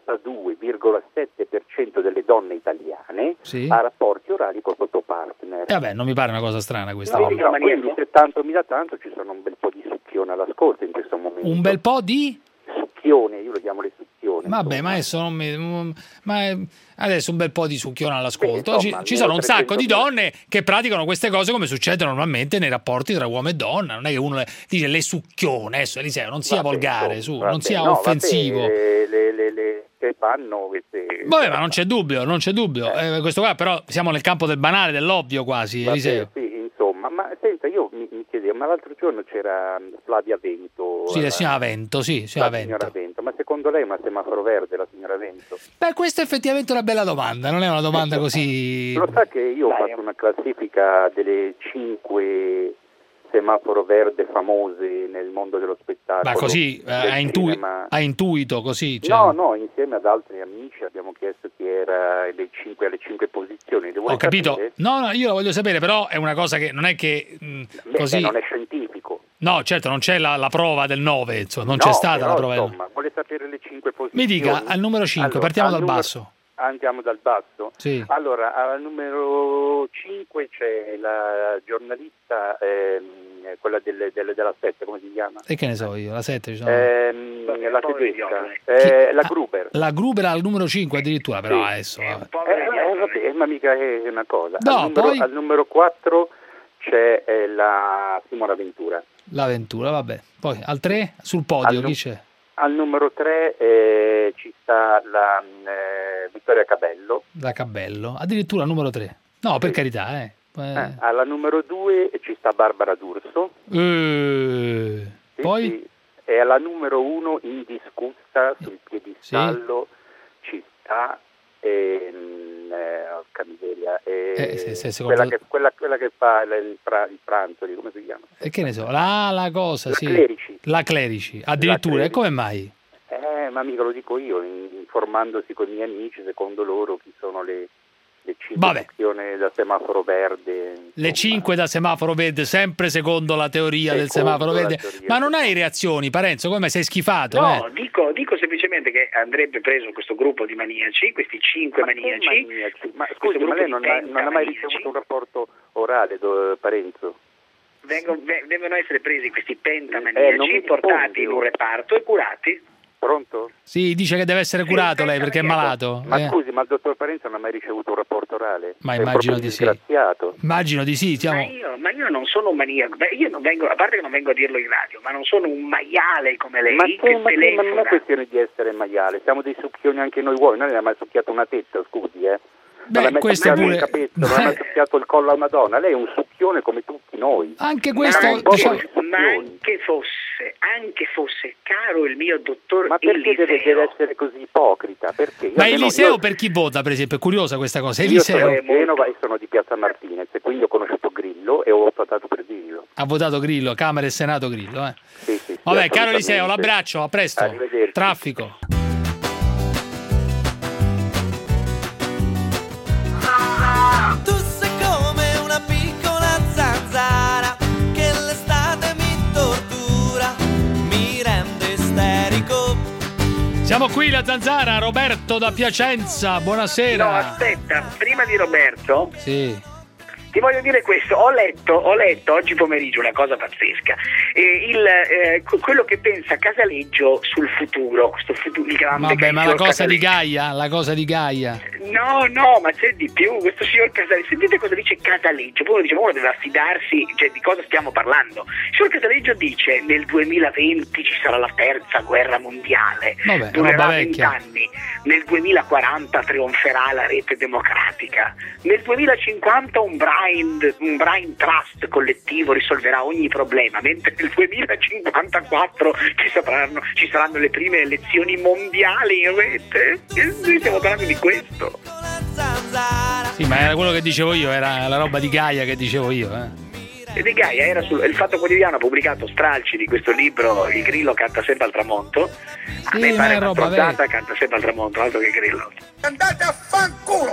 l'82,7% delle donne italiane ha rapporti orali con sottopartner. Vabbè, non mi pare una cosa strana questa. No, quindi se tanto ci sono un bel po' di succhione all'ascolto in questo momento. Un bel po' di? Succhione, io lo chiamo le succhione. Vabbè, ma adesso non mi... adesso un bel po' di succhione all'ascolto. Ci sono un sacco di donne che praticano queste cose come succede normalmente nei rapporti tra uomo e donna. Non è che uno dice le succhione, adesso Eliseo, non sia volgare, non sia offensivo. Che fanno queste... Vabbè, ma non c'è dubbio. Questo qua però siamo nel campo del banale, dell'ovvio quasi, Eliseo. Sì, insomma, ma senta, io mi chiedevo, ma l'altro giorno c'era Flavia Vento. Sì, la signora Vento, signora Vento. Ma secondo lei è una semaforo verde la signora Vento? Beh, questa è effettivamente una bella domanda, non è una domanda così... Lo sa che io ho fatto una classifica delle 5 semaforo verde famose nel mondo dello spettacolo. Ma così, a intuito così? Cioè... No, insieme ad altri amici abbiamo chiesto chi era alle 5 posizioni. Ho capito, sapere? No, io lo voglio sapere, però è una cosa che non è che così... non è scientifico. No, certo, non c'è la prova del 9, insomma, non c'è stata la prova insomma, del 9. Vuole sapere le 5 posizioni? Mi dica, al numero 5, allora, partiamo dal basso. Andiamo dal basso? Sì. Allora, al numero 5 c'è la giornalista, quella della 7, come si chiama? E che ne so io, la 7 ci sono. La tedesca, la Gruber. La Gruber al numero 5 addirittura, però adesso... vabbè, ma mica è una cosa. No, al numero 4 c'è la Simona Ventura. La Ventura, vabbè. Poi al 3, sul podio, chi c'è? Al numero 3 ci sta la Vittoria Cabello. La Cabello, addirittura al numero 3. No, per carità, alla numero 2 ci sta Barbara D'Urso. Poi? Sì. E alla numero 1 indiscussa sul piedistallo ci sta miseria, quella che fa il pranzo, come si chiama? E che ne so, la cosa, sì. Clerici. La Clerici, addirittura, e come mai? Ma mica lo dico io, informandosi con i miei amici, secondo loro chi sono le 5 opzioni da semaforo verde. Le 5 da semaforo verde, sempre secondo la teoria del semaforo verde. Ma non hai reazioni, Parenzo? Come sei schifato? No, dico semplicemente che andrebbe preso questo gruppo di maniaci, questi 5 maniaci. Ma scusi, ma lei non ha mai ricevuto un rapporto orale, Parenzo? Devono essere presi questi pentamaniaci, portati in un reparto e curati. Pronto? Sì, dice che deve essere curato lei perché è malato. Ma scusi, ma il dottor Parenzo non ha mai ricevuto un rapporto orale? Ma immagino di sì. Immagino di sì. Ma io non sono un maniaco. Beh, io non vengo, a parte che non vengo a dirlo in radio, ma non sono un maiale come lei. Ma non è questione di essere maiale, siamo dei succhioni anche noi uomini. Non è mai succhiato una tetta, scusi, Beh, non ha mai questo succhiato pure... un capetto, non ha mai succhiato il collo a una donna. Lei è un succhione come tutti noi. Anche questo... Ma anche fosse caro il mio dottor Ma perché Eliseo. deve essere così ipocrita? Perché? Ma Eliseo per chi vota, per esempio? È curiosa questa cosa. Eliseo. Io sono di Genova e sono di Piazza Martinez, quindi ho conosciuto Grillo e ho votato per Grillo. Ha votato Grillo, Camera e Senato Grillo. Sì, vabbè, caro Eliseo, l'abbraccio, a presto. Arrivederci. Traffico. Tu sei come una piccola zanzara che l'estate mi tortura, mi rende isterico. Siamo qui, la zanzara, Roberto da Piacenza, buonasera. No, aspetta, prima di Roberto. Sì. Ti voglio dire questo, ho letto oggi pomeriggio una cosa pazzesca, quello che pensa Casaleggio sul futuro, questo futuro, il grande. Vabbè, ma la cosa Casaleggio. di Gaia. No, ma c'è di più, questo signor Casaleggio, sentite cosa dice Casaleggio, poi uno dice, uno deve affidarsi, cioè di cosa stiamo parlando. Il signor Casaleggio dice, nel 2020 ci sarà la terza guerra mondiale, durerà 20 anni, nel 2040 trionferà la rete democratica, nel 2050 un brain trust collettivo risolverà ogni problema, mentre nel 2054 ci saranno le prime elezioni mondiali in rete. Noi stiamo parlando di questo. Sì, ma era quello che dicevo io, era la roba di Gaia che dicevo io. E di Gaia era il Fatto Quotidiano ha pubblicato stralci di questo libro, Il Grillo canta sempre al tramonto. Sì, a me pare una stronzata, canta sempre al tramonto, altro che Grillo. Andate a fanculo!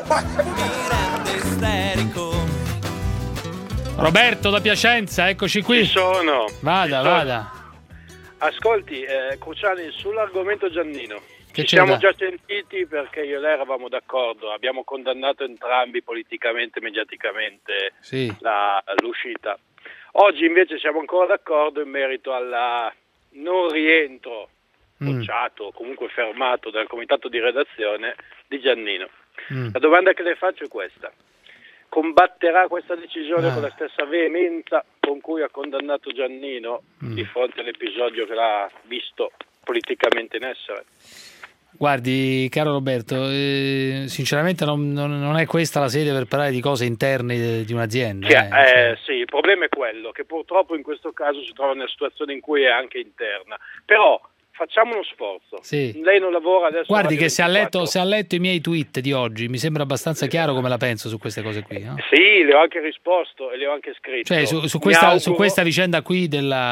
Roberto da Piacenza, eccoci qui. Ci sono. Vada. Ascolti, Cruciani, sull'argomento Giannino. Ci siamo già sentiti perché io e lei eravamo d'accordo, abbiamo condannato entrambi politicamente, mediaticamente l'uscita. Oggi invece siamo ancora d'accordo in merito al non rientro bocciato o comunque fermato dal comitato di redazione di Giannino. La domanda che le faccio è questa: combatterà questa decisione con la stessa veemenza con cui ha condannato Giannino di fronte all'episodio che l'ha visto politicamente in essere? Guardi, caro Roberto, sinceramente non è questa la sede per parlare di cose interne di un'azienda. Sì, il problema è quello, che purtroppo in questo caso si trova in una situazione in cui è anche interna. Però facciamo uno sforzo. Sì. Lei non lavora adesso. Guardi che se ha letto i miei tweet di oggi, mi sembra abbastanza chiaro come la penso su queste cose qui. No? Sì, le ho anche risposto e le ho anche scritto. Cioè, su questa vicenda qui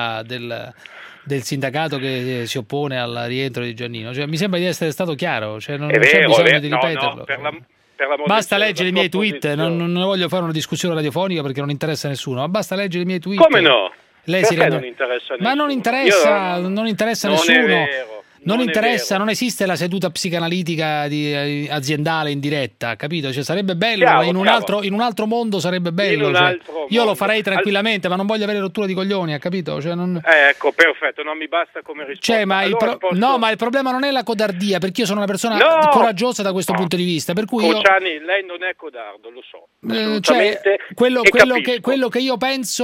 del sindacato che si oppone al rientro di Giannino, cioè, mi sembra di essere stato chiaro, cioè, non c'è bisogno di ripeterlo. Basta leggere i miei tweet, non voglio fare una discussione radiofonica perché non interessa a nessuno, ma basta leggere i miei tweet. Come no? Lei non interessa a nessuno. Ma non interessa a nessuno. Non interessa, non esiste la seduta psicanalitica aziendale in diretta, capito? Cioè, sarebbe bello, in un altro mondo sarebbe bello. Io lo farei tranquillamente, ma non voglio avere rottura di coglioni, ha capito? Cioè, ecco, perfetto, non mi basta come risposta. Cioè, ma il problema non è la codardia, perché io sono una persona coraggiosa da questo punto di vista. Per cui Cociani, lei non è codardo, lo so. Cioè, quello che io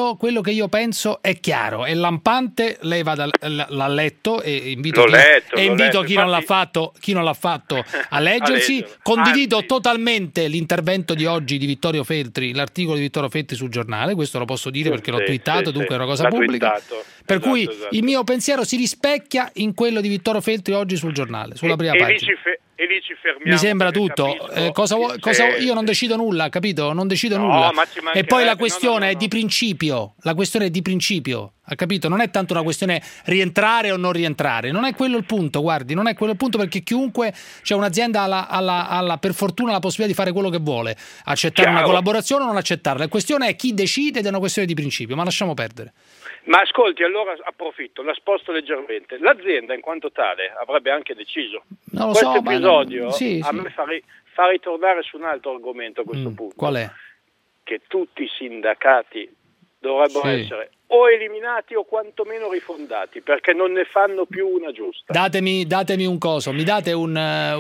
penso è chiaro, è lampante. Lei l'ha letto e invito chi non l'ha fatto a leggersi. Condivido totalmente l'intervento di oggi di Vittorio Feltri, l'articolo di Vittorio Feltri sul giornale, questo lo posso dire perché l'ho twittato, dunque è una cosa pubblica. Per cui il mio pensiero si rispecchia in quello di Vittorio Feltri oggi sul giornale, sulla prima pagina. E lì ci fermiamo. Mi sembra tutto. Io non decido nulla, capito? Non decido nulla. E poi la questione è di principio. La questione è di principio, ha capito? Non è tanto una questione rientrare o non rientrare. Non è quello il punto, guardi. Non è quello il punto, perché chiunque, cioè un'azienda ha per fortuna la possibilità di fare quello che vuole. Accettare una collaborazione o non accettarla. La questione è chi decide ed è una questione di principio, ma lasciamo perdere. Ma ascolti, allora approfitto, la sposto leggermente. L'azienda in quanto tale avrebbe anche deciso. Non lo questo so, episodio sì. Me fa ritornare su un altro argomento a questo punto. Qual è? Che tutti i sindacati dovrebbero essere o eliminati o quantomeno rifondati, perché non ne fanno più una giusta. Datemi un coso, mi date un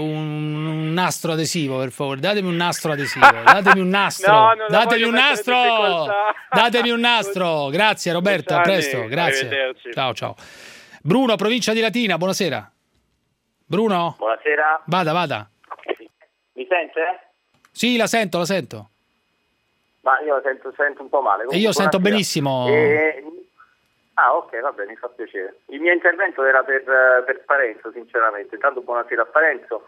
nastro adesivo, per favore. Datemi un nastro adesivo. Datemi un nastro. Datemi un nastro. Datemi un nastro. Grazie Roberto, a presto. Grazie. Ciao. Bruno, provincia di Latina, buonasera. Bruno? Buonasera. Vada. Mi sente? Sì, la sento. Ma io sento un po' male. E io sento benissimo. Ok, va bene, mi fa piacere. Il mio intervento era per Parenzo, sinceramente. Intanto buonasera a Parenzo.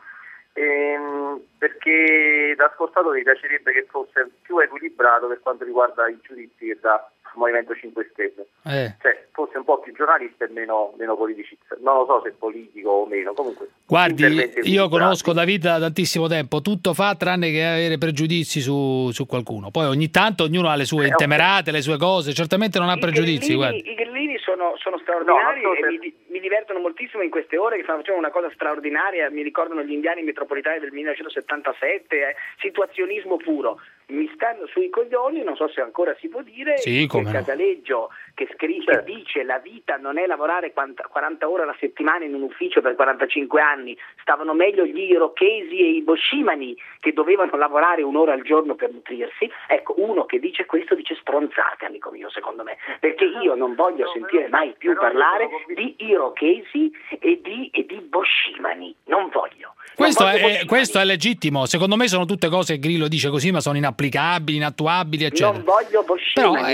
Perché da ascoltatore mi piacerebbe che fosse più equilibrato per quanto riguarda i giudizi che dà il Movimento 5 Stelle. Cioè, fosse un po' più giornalista e meno politicista. Non lo so se politico o meno, comunque. Guardi, io conosco David da tantissimo tempo, tutto fa tranne che avere pregiudizi su qualcuno. Poi ogni tanto ognuno ha le sue intemerate, le sue cose, certamente non ha pregiudizi. I grillini sono straordinari e mi divertono moltissimo in queste ore, che facevano una cosa straordinaria, mi ricordano gli indiani metropolitani del 1977, situazionismo puro. Mi stanno sui coglioni, non so se ancora si può dire, che Casaleggio che scrive, dice la vita non è lavorare 40 ore alla settimana in un ufficio per 45 anni, stavano meglio gli irochesi e i boscimani che dovevano lavorare un'ora al giorno per nutrirsi. Ecco, uno che dice questo dice stronzate, amico mio, secondo me, perché io non voglio sentire mai più parlare di irochesi e di boscimani, non voglio. Questo è legittimo, secondo me sono tutte cose che Grillo dice così, ma sono inapplicabili, inattuabili, eccetera. Non voglio boscimani, però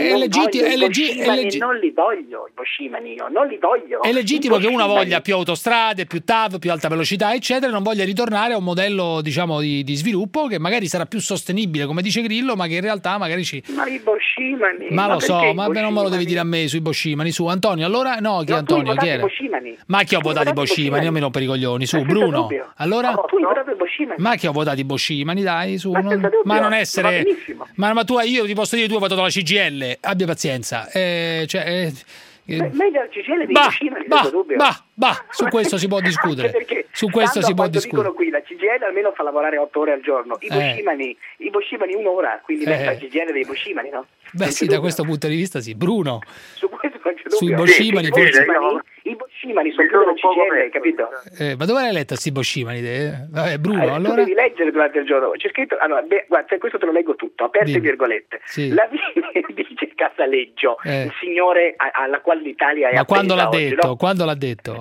non li voglio i boscimani, io non li voglio. È legittimo che una voglia più autostrade, più TAV, più alta velocità, eccetera, e non voglia ritornare a un modello, diciamo, di sviluppo che magari sarà più sostenibile, come dice Grillo, ma che in realtà magari Ma i boscimani... Ma lo so, ma non me lo devi dire a me sui boscimani, su Antonio, allora? No, chi Antonio? Chi era? Ma chi ho votato i boscimani? Io me lo per i coglioni, su Bruno. Allora? Ma che ho votato i boscimani, dai, su. Ma non essere. Ma io ti posso dire, tu hai votato la CGIL, abbia pazienza. Meglio la CGIL dei boscimani, senza dubbio. Su questo si può discutere. Su questo si può discutere. Dicono qui la CGIL almeno fa lavorare 8 ore al giorno, i boscimani un'ora, quindi la CGIL dei boscimani, no? Beh, sì, da questo punto di vista sì. Bruno, su questo non c'è dubbio. Sui boscimani i boscimani sono più della CGIL, capito? Ma dove l'hai letto questi boscimani? Vabbè, Bruno, allora... Tu devi leggere durante il giorno. C'è scritto, allora, guarda, questo te lo leggo tutto, aperte virgolette. Sì. La dice Casaleggio, il signore alla quale l'Italia è ma quando l'ha oggi, detto? no? Quando l'ha detto?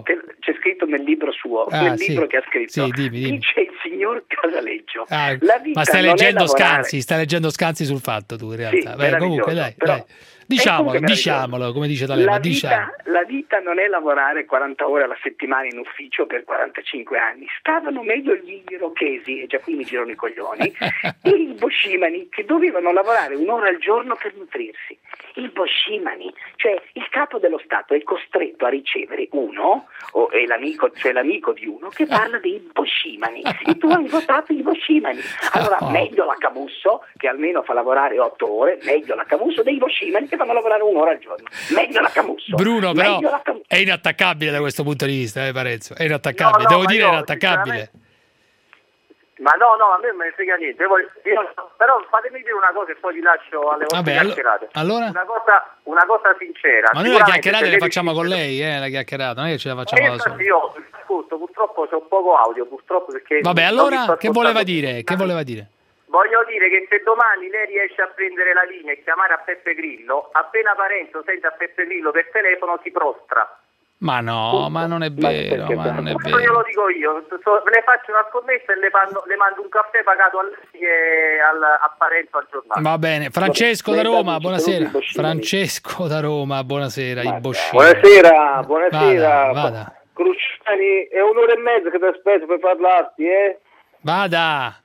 c'è scritto nel libro suo, libro che ha scritto, dimmi. Dice il signor Casaleggio. La vita ma stai leggendo Scanzi sul fatto tu in realtà. Sì, comunque dai. Diciamolo, come dice D'Alema. La vita non è lavorare 40 ore alla settimana in ufficio per 45 anni. Stavano meglio gli irochesi, e già qui mi girano i coglioni, e i boschimani che dovevano lavorare un'ora al giorno per nutrirsi. I boschimani, cioè il capo dello Stato è costretto a ricevere uno, è l'amico di uno che parla dei boschimani, e tu hai votato i boschimani. Allora meglio la Camusso, che almeno fa lavorare 8 ore, meglio la Camusso dei boschimani che fanno lavorare un'ora al giorno. Meglio la Camusso. Bruno, però è inattaccabile da questo punto di vista, Parenzo. È inattaccabile, devo dire è inattaccabile. Ma no, a me non me ne frega niente. Però fatemi dire una cosa e poi vi lascio alle vostre chiacchierate. Allora? Una cosa sincera. Ma noi le chiacchierate le facciamo con lei, la chiacchierata, non è che ce la facciamo da soli. Io ascolto, purtroppo c'ho poco audio, perché... Vabbè, allora, che voleva dire? Voglio dire che se domani lei riesce a prendere la linea e chiamare a Beppe Grillo, appena Parenzo sente a Beppe Grillo per telefono si prostra. Ma no, ma non è vero, Questo glielo dico io, le faccio una scommessa e le mando un caffè pagato a Parenzo al giornale. Va bene, Francesco da Roma, buonasera. Francesco da Roma, buonasera, i Boscini. Buonasera. Vada. Cruciani, è un'ora e mezza che ti aspetto per parlarti, Vada,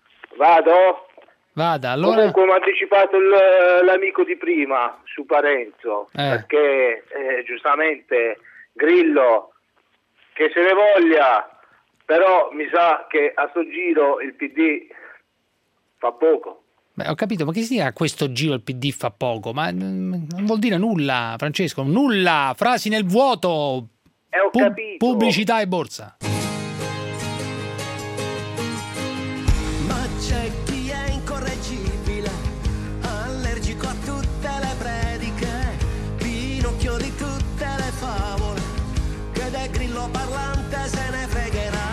allora. Comunque mi ha anticipato l'amico di prima su Parenzo, perché giustamente Grillo che se ne voglia, però mi sa che a sto giro il PD fa poco. Beh, ho capito, ma che significa a questo giro il PD fa poco? Ma non vuol dire nulla, Francesco, nulla, frasi nel vuoto, ho capito. Pubblicità e borsa. Parlante se ne fregherà.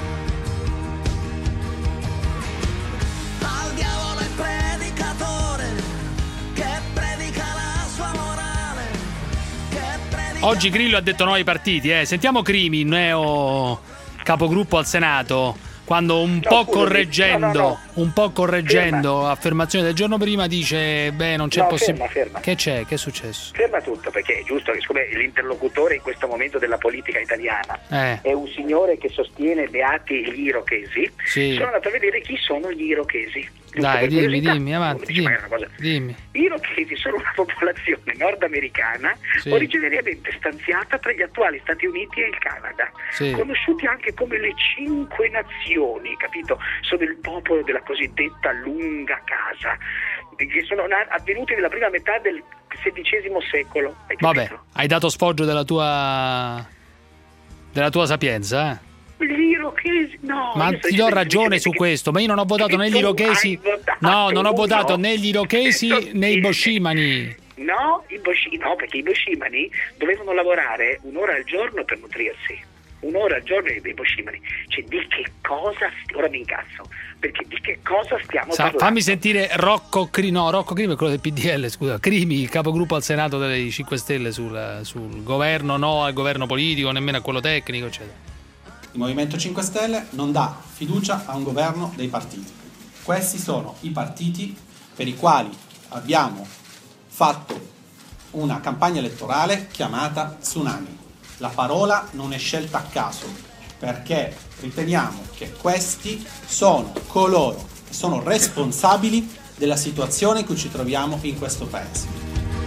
Al diavolo il predicatore che predica la sua morale, Oggi Grillo ha detto no ai partiti, Sentiamo Crimi, neo capogruppo al Senato, quando un po' correggendo affermazioni del giorno prima dice non c'è possibilità. Ferma. Che c'è? Che è successo? Ferma tutto, perché è giusto che siccome l'interlocutore in questo momento della politica italiana è un signore che sostiene beati gli irochesi, sono andato a vedere chi sono gli irochesi. Dai, dimmi, avanti, dimmi. Gli irochesi sono una popolazione nordamericana originariamente stanziata tra gli attuali Stati Uniti e il Canada, conosciuti anche come le 5 nazioni, capito? Sono il popolo della cosiddetta lunga casa, che sono avvenuti nella prima metà del XVI secolo. Vabbè, hai dato sfoggio della tua sapienza, Gli irochesi, no. Ma ti do ragione su questo, ma io non ho votato né gli irochesi. No, non ho votato né gli irochesi né i boschimani. No, perché i boschimani dovevano lavorare un'ora al giorno per nutrirsi. Un'ora al giorno dei boschimani. Cioè, di che cosa? Ora mi incazzo. Perché di che cosa stiamo parlando? Fammi sentire Rocco Crimi è quello del PDL, scusa. Crimi, il capogruppo al Senato dei 5 Stelle sul governo, no al governo politico, nemmeno a quello tecnico, eccetera. Il Movimento 5 Stelle non dà fiducia a un governo dei partiti. Questi sono i partiti per i quali abbiamo fatto una campagna elettorale chiamata Tsunami. La parola non è scelta a caso, perché riteniamo che questi sono coloro che sono responsabili della situazione in cui ci troviamo in questo paese.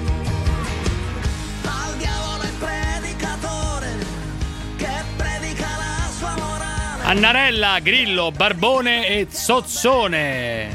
Annarella, Grillo, Barbone e Zozzone.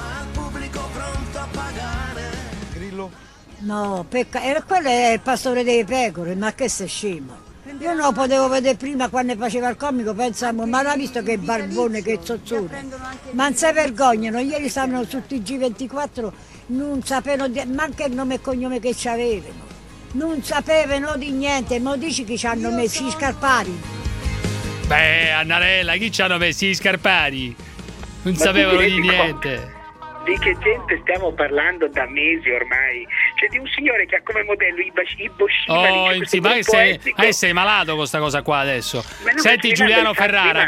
Grillo? No, quello è il pastore delle pecore, ma che sei scemo? Io non lo potevo vedere prima quando faceva il comico, pensavo, ma l'ha visto che Barbone, che Zozzone? Ma non si vergognano, ieri stavano su TG24, non sapevano manco il nome e cognome che c'avevano. Non sapevano di niente, ma dici che ci hanno messo i scarpari. Annarella, chi ci hanno messi gli scarpari? Non sapevano di niente. Di che gente stiamo parlando da mesi ormai? c'è di un signore che ha come modello i Boschimani. Sei malato con questa cosa qua adesso. Senti Giuliano Ferrara,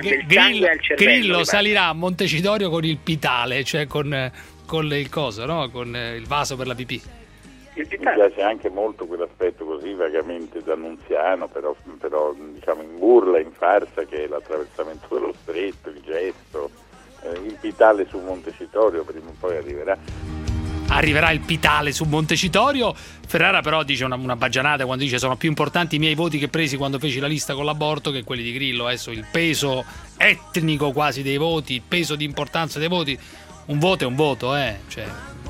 Grillo salirà a Montecitorio con il pitale, cioè con il coso, no? Con il vaso per la pipì. Mi piace anche molto quell'aspetto così vagamente d'annunziano, però diciamo in burla, in farsa, che è l'attraversamento dello stretto, il gesto, il pitale su Montecitorio prima o poi arriverà. Arriverà il pitale su Montecitorio. Ferrara però dice una baggianata quando dice sono più importanti i miei voti che presi quando feci la lista con l'aborto che quelli di Grillo. Adesso il peso etnico quasi dei voti, il peso di importanza dei voti, un voto è un voto, cioè.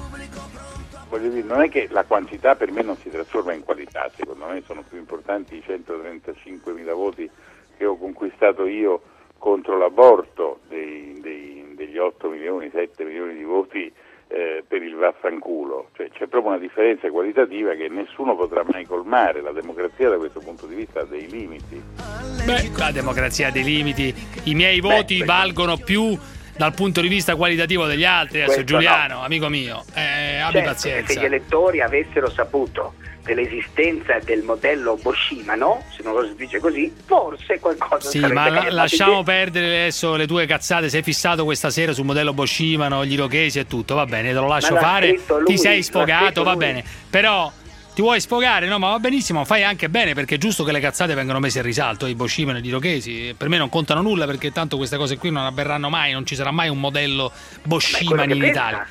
Voglio dire, non è che la quantità per me non si trasforma in qualità, secondo me sono più importanti i 135.000 voti che ho conquistato io contro l'aborto degli 8 milioni, 7 milioni di voti per il vaffanculo, cioè c'è proprio una differenza qualitativa che nessuno potrà mai colmare. La democrazia da questo punto di vista ha dei limiti. La democrazia ha dei limiti, i miei voti valgono più dal punto di vista qualitativo degli altri. Adesso Giuliano, amico mio, abbi pazienza. Se gli elettori avessero saputo dell'esistenza del modello Boschimano, se non lo si dice così, forse qualcosa sarebbe ma lasciamo perdere adesso le tue cazzate. Sei fissato questa sera sul modello Boschimano, gli irochesi e tutto, va bene, te lo lascio fare, ti sei sfogato, va bene, però ti vuoi sfogare, no? Ma va benissimo, fai anche bene, perché è giusto che le cazzate vengano messe in risalto, i Boschimano e gli irochesi. Per me non contano nulla, perché tanto queste cose qui non avverranno mai, non ci sarà mai un modello Boschimani in Italia.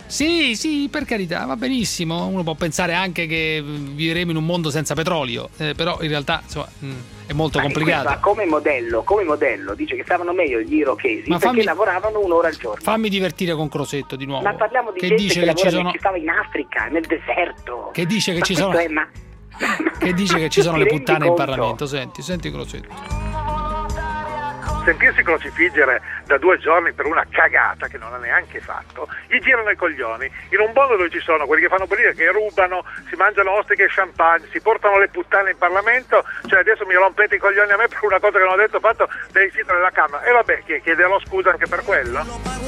Sì, per carità, va benissimo. Uno può pensare anche che vivremo in un mondo senza petrolio, però in realtà insomma è molto complicato. Ma come modello dice che stavano meglio gli irochesi perché lavoravano un'ora al giorno. Fammi divertire con Crosetto di nuovo. Ma parliamo di gente dice che stava in Africa, nel deserto. Che dice che ci sono che dice che ci sono le puttane in Parlamento. Senti Crosetto. Sentirsi crocifiggere da 2 giorni per una cagata che non ha neanche fatto, gli girano i coglioni. In un mondo dove ci sono quelli che fanno politica, che rubano, si mangiano ostriche e champagne, si portano le puttane in Parlamento, cioè adesso mi rompete i coglioni a me per una cosa che non ho detto, fatto dai siti della Camera. E vabbè, chiederò scusa anche per quello.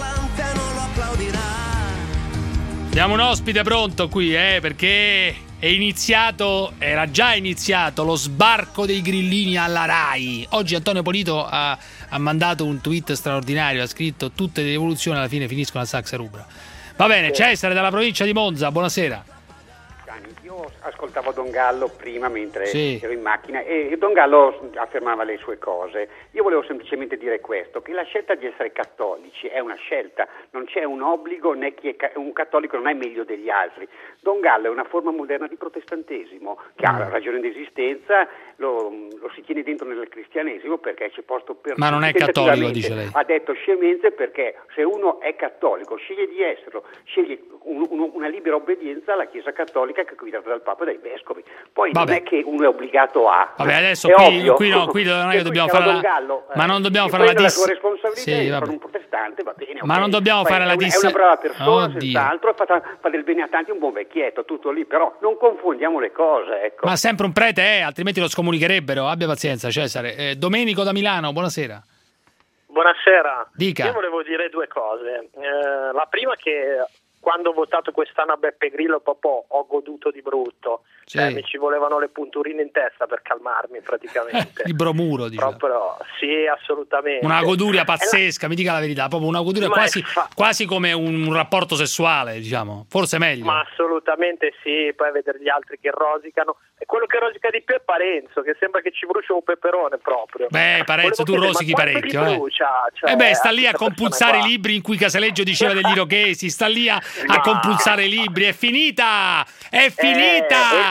Abbiamo un ospite pronto qui, perché era già iniziato lo sbarco dei grillini alla Rai. Oggi Antonio Polito ha mandato un tweet straordinario, ha scritto tutte le rivoluzioni alla fine finiscono a Saxa Rubra. Va bene, Cesare dalla provincia di Monza, buonasera. Io ascoltavo Don Gallo prima mentre ero in macchina e Don Gallo affermava le sue cose. Io volevo semplicemente dire questo, che la scelta di essere cattolici è una scelta, non c'è un obbligo né un cattolico non è meglio degli altri. Don Gallo è una forma moderna di protestantesimo che ha ragione d'esistenza, lo si tiene dentro nel cristianesimo perché c'è posto per... Ma non è cattolico, dice lei. Ha detto scemenze perché se uno è cattolico sceglie di esserlo, sceglie una libera obbedienza alla Chiesa cattolica che è guidata dal Papa e dai vescovi. Poi non è che uno è obbligato a... Vabbè, adesso qui non è che dobbiamo fare ma non dobbiamo fare la la tua responsabilità per un protestante, va bene. Ma non dobbiamo fare la è una brava persona, senz'altro, fa del bene a tanti, un buon vecchietto, tutto lì, però non confondiamo le cose, ecco. Ma sempre un prete altrimenti lo scomunicherebbero, abbia pazienza Cesare. Domenico da Milano, buonasera. Buonasera. Dica. Io volevo dire 2 cose. La prima che quando ho votato quest'anno a Beppe Grillo proprio ho goduto di brutto. Mi ci volevano le punturine in testa per calmarmi praticamente. Il bromuro, diciamo. Proprio, sì, assolutamente. Una goduria pazzesca, mi dica la verità, proprio una goduria quasi come un rapporto sessuale, diciamo, forse meglio. Ma assolutamente sì, poi vedere gli altri che rosicano. E quello che rosica di più è Parenzo, che sembra che ci brucia un peperone proprio. Parenzo, tu rosichi parecchio. Sta lì a compulsare i libri in cui Casaleggio diceva degli irochesi, sta lì a compulsare i libri. È finita! È finita!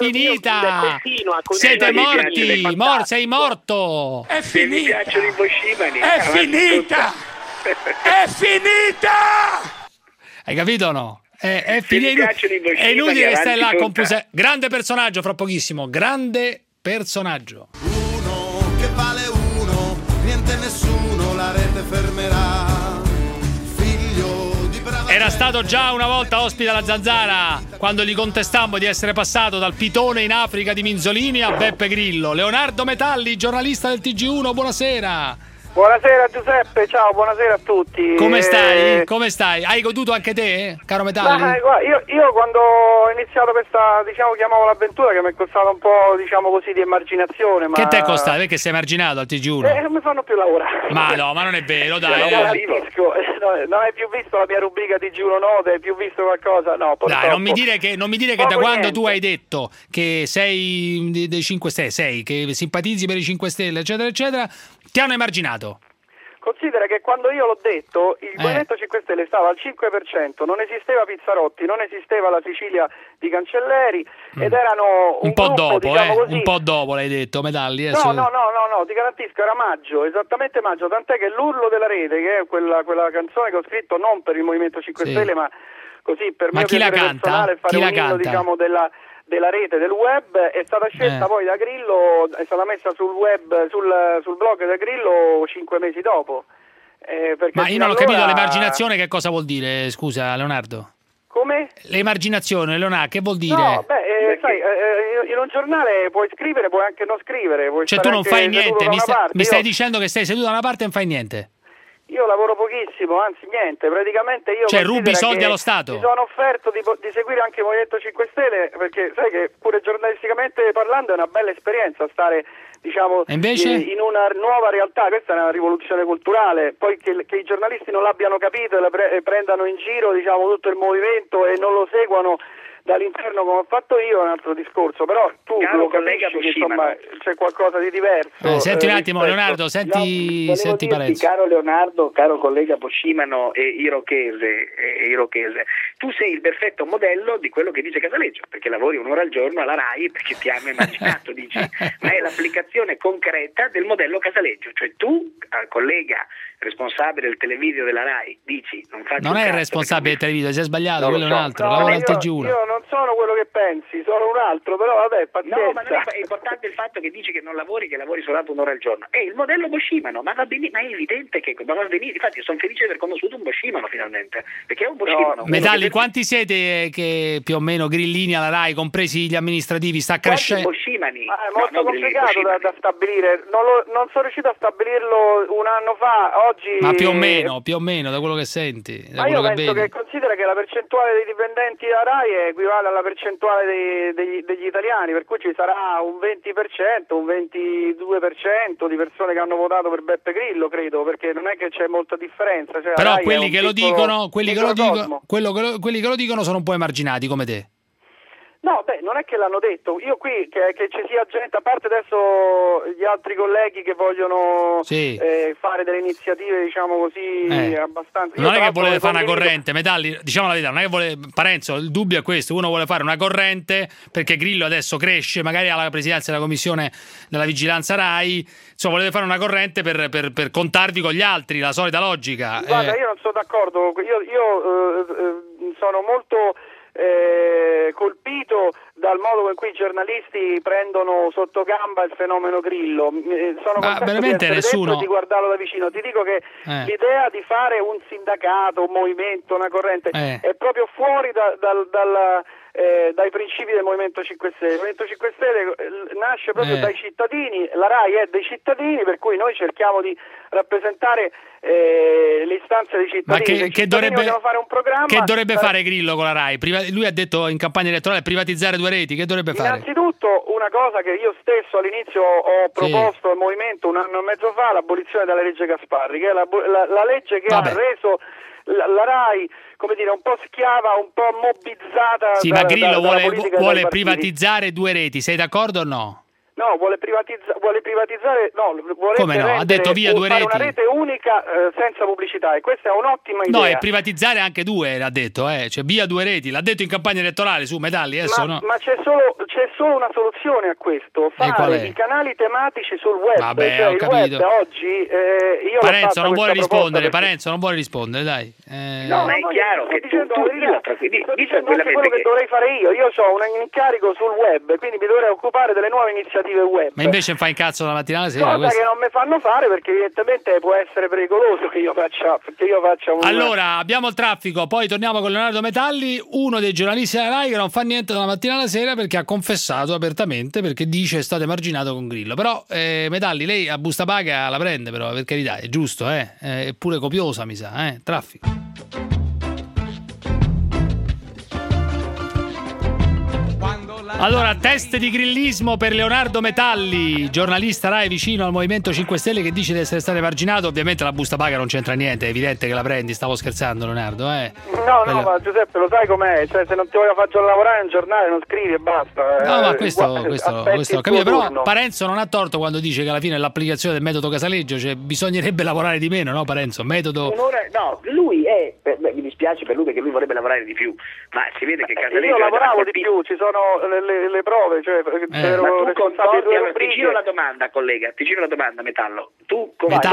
Siete morti! Sei morto! È finita! È finita! È finita! Hai capito o no? È finita! È inutile che stai là a compulsare. Grande personaggio fra pochissimo. Grande personaggio. Uno che vale uno, niente nessuno la rete fermerà. Era stato già una volta ospite alla Zanzara quando gli contestammo di essere passato dal pitone in Africa di Minzolini a Beppe Grillo. Leonardo Metalli, giornalista del TG1, buonasera. Buonasera Giuseppe, ciao, buonasera a tutti. Come stai? Come stai? Hai goduto anche te, caro Metalli? Io quando ho iniziato questa, chiamavo l'avventura, che mi è costata un po', così, di emarginazione. Che ti è costato? Perché sei emarginato al TG1? Non mi fanno più lavorare. Ma no, ma non è vero, dai. Non hai più visto la mia rubrica TG1 Note? Hai più visto qualcosa? No, purtroppo. Dai, non mi dire che da quando tu hai detto che sei dei 5 Stelle, che simpatizzi per i 5 Stelle, eccetera, eccetera, ti hanno emarginato. Considera che quando io l'ho detto il Movimento 5 Stelle stava al 5%, non esisteva Pizzarotti, non esisteva la Sicilia di Cancelleri ed erano un po' gruppo, dopo, così. Un po' dopo l'hai detto, Metalli. No, ti garantisco, era maggio, esattamente maggio, tant'è che l'Urlo della Rete, che è quella canzone che ho scritto non per il Movimento 5 Stelle, ma così per mio piacere personale, fare un inno, della rete, del web, è stata scelta poi da Grillo, è stata messa sul web, sul blog da Grillo 5 mesi dopo. Ma io non ho capito l'emarginazione che cosa vuol dire, scusa Leonardo? Come? L'emarginazione, Leonardo, che vuol dire? No, sai, in un giornale puoi scrivere, puoi anche non scrivere. Cioè tu non fai niente, mi stai dicendo che stai seduto da una parte e non fai niente? Io lavoro pochissimo, anzi niente, praticamente io... Cioè rubi soldi allo Stato? Mi sono offerto di seguire anche il Movimento 5 Stelle, perché sai che pure giornalisticamente parlando è una bella esperienza stare, in una nuova realtà. Questa è una rivoluzione culturale, poi che i giornalisti non l'abbiano capito e prendano in giro tutto il movimento e non lo seguano dall'interno come ho fatto io è un altro discorso, però tu lo capisci che insomma c'è qualcosa di diverso. Senti un attimo Leonardo, senti Parenzo. Caro Leonardo, caro collega Boscimano e Irochese, tu sei il perfetto modello di quello che dice Casaleggio, perché lavori un'ora al giorno alla RAI perché ti hanno immaginato, dici, ma è l'applicazione concreta del modello Casaleggio, cioè tu, collega responsabile del televideo della RAI, dici non è il responsabile del televideo, si è sbagliato, quello è un altro, lavora al TG1. Io non sono quello che pensi, sono un altro, però vabbè, pazienza. No, ma non è importante il fatto che dici che non lavori, che lavori soltanto un'ora al giorno. È il modello Boscimano, ma va bene, ma è evidente che va bene. Infatti sono felice di aver conosciuto un Boscimano finalmente, perché è un Boscimano. Metalli, quanti siete che più o meno grillini alla RAI, compresi gli amministrativi, sta crescendo? Boscimani? È molto complicato da stabilire, non sono riuscito a stabilirlo un anno fa, oggi... Ma più o meno, da quello che senti. Ma io penso che considera che la percentuale dei dipendenti della RAI equivale alla percentuale degli italiani, per cui ci sarà un 20%, un 22% di persone che hanno votato per Beppe Grillo, credo, perché non è che c'è molta differenza. Cioè, però quelli che lo dicono sono un po' emarginati come te. No, non è che l'hanno detto. Io qui che ci sia gente, a parte adesso gli altri colleghi che vogliono fare delle iniziative, abbastanza. Non è che volete fare una corrente, Metalli, diciamo la verità, non è che Parenzo, il dubbio è questo, uno vuole fare una corrente perché Grillo adesso cresce, magari alla presidenza della commissione della vigilanza RAI, insomma volete fare una corrente per contarvi con gli altri, la solita logica. Guarda, io non sono d'accordo, io sono molto... colpito dal modo in cui i giornalisti prendono sotto gamba il fenomeno Grillo. Sono veramente nessuno di guardarlo da vicino. Ti dico che l'idea di fare un sindacato, un movimento, una corrente è proprio fuori dai principi del Movimento 5 Stelle. Il Movimento 5 Stelle nasce proprio dai cittadini, la RAI è dei cittadini, per cui noi cerchiamo di rappresentare le istanze dei cittadini. Ma che dovrebbe fare un programma. Che dovrebbe fare Grillo con la RAI? Lui ha detto in campagna elettorale privatizzare 2 reti, che dovrebbe fare? Innanzitutto una cosa che io stesso all'inizio ho proposto al Movimento 1 anno e mezzo fa, l'abolizione della legge Gasparri, che è la legge che ha reso la RAI, come dire, un po' schiava, un po' mobbizzata. Sì, ma Grillo vuole privatizzare 2 reti, sei d'accordo o no? No, vuole privatizzare, come no? Ha detto via 2 reti. Una rete unica senza pubblicità, e questa è un'ottima idea. No, è privatizzare anche 2, l'ha detto, cioè via 2 reti, l'ha detto in campagna elettorale su Metalli, ma c'è solo una soluzione a questo, fare i canali tematici sul web. Vabbè, cioè, ho capito. Il web oggi Parenzo non vuole rispondere, dai. No, ma è chiaro che tu dice quello che dovrei fare io ho un incarico sul web, quindi mi dovrei occupare delle nuove iniziative alternative web. Ma invece fa incazzo la mattina alla sera. Cosa che non mi fanno fare, perché evidentemente può essere pericoloso che io faccia un... Allora, abbiamo il traffico, poi torniamo con Leonardo Metalli, uno dei giornalisti della Rai che non fa niente dalla mattina alla sera perché ha confessato apertamente, perché dice state emarginato con Grillo. Però Metalli, lei a busta paga la prende, però, per carità, è giusto, è pure copiosa, mi sa, traffico. Allora, test di grillismo per Leonardo Metalli, giornalista Rai vicino al Movimento 5 Stelle, che dice di essere stato emarginato. Ovviamente la busta paga non c'entra niente, è evidente che la prendi, stavo scherzando, Leonardo, No, ma Giuseppe, lo sai com'è, cioè se non ti voglio far lavorare in un giornale non scrivi e basta. No, ma questo ho capito, però Parenzo non ha torto quando dice che alla fine l'applicazione del metodo Casaleggio, cioè bisognerebbe lavorare di meno, no Parenzo? Metodo... No, lui è, mi dispiace per lui perché lui vorrebbe lavorare di più, ma si vede che Casaleggio... Io lavoravo di più, ci sono le prove, cioè ero responsabile di due ti giro la domanda, collega, Metallo. Tu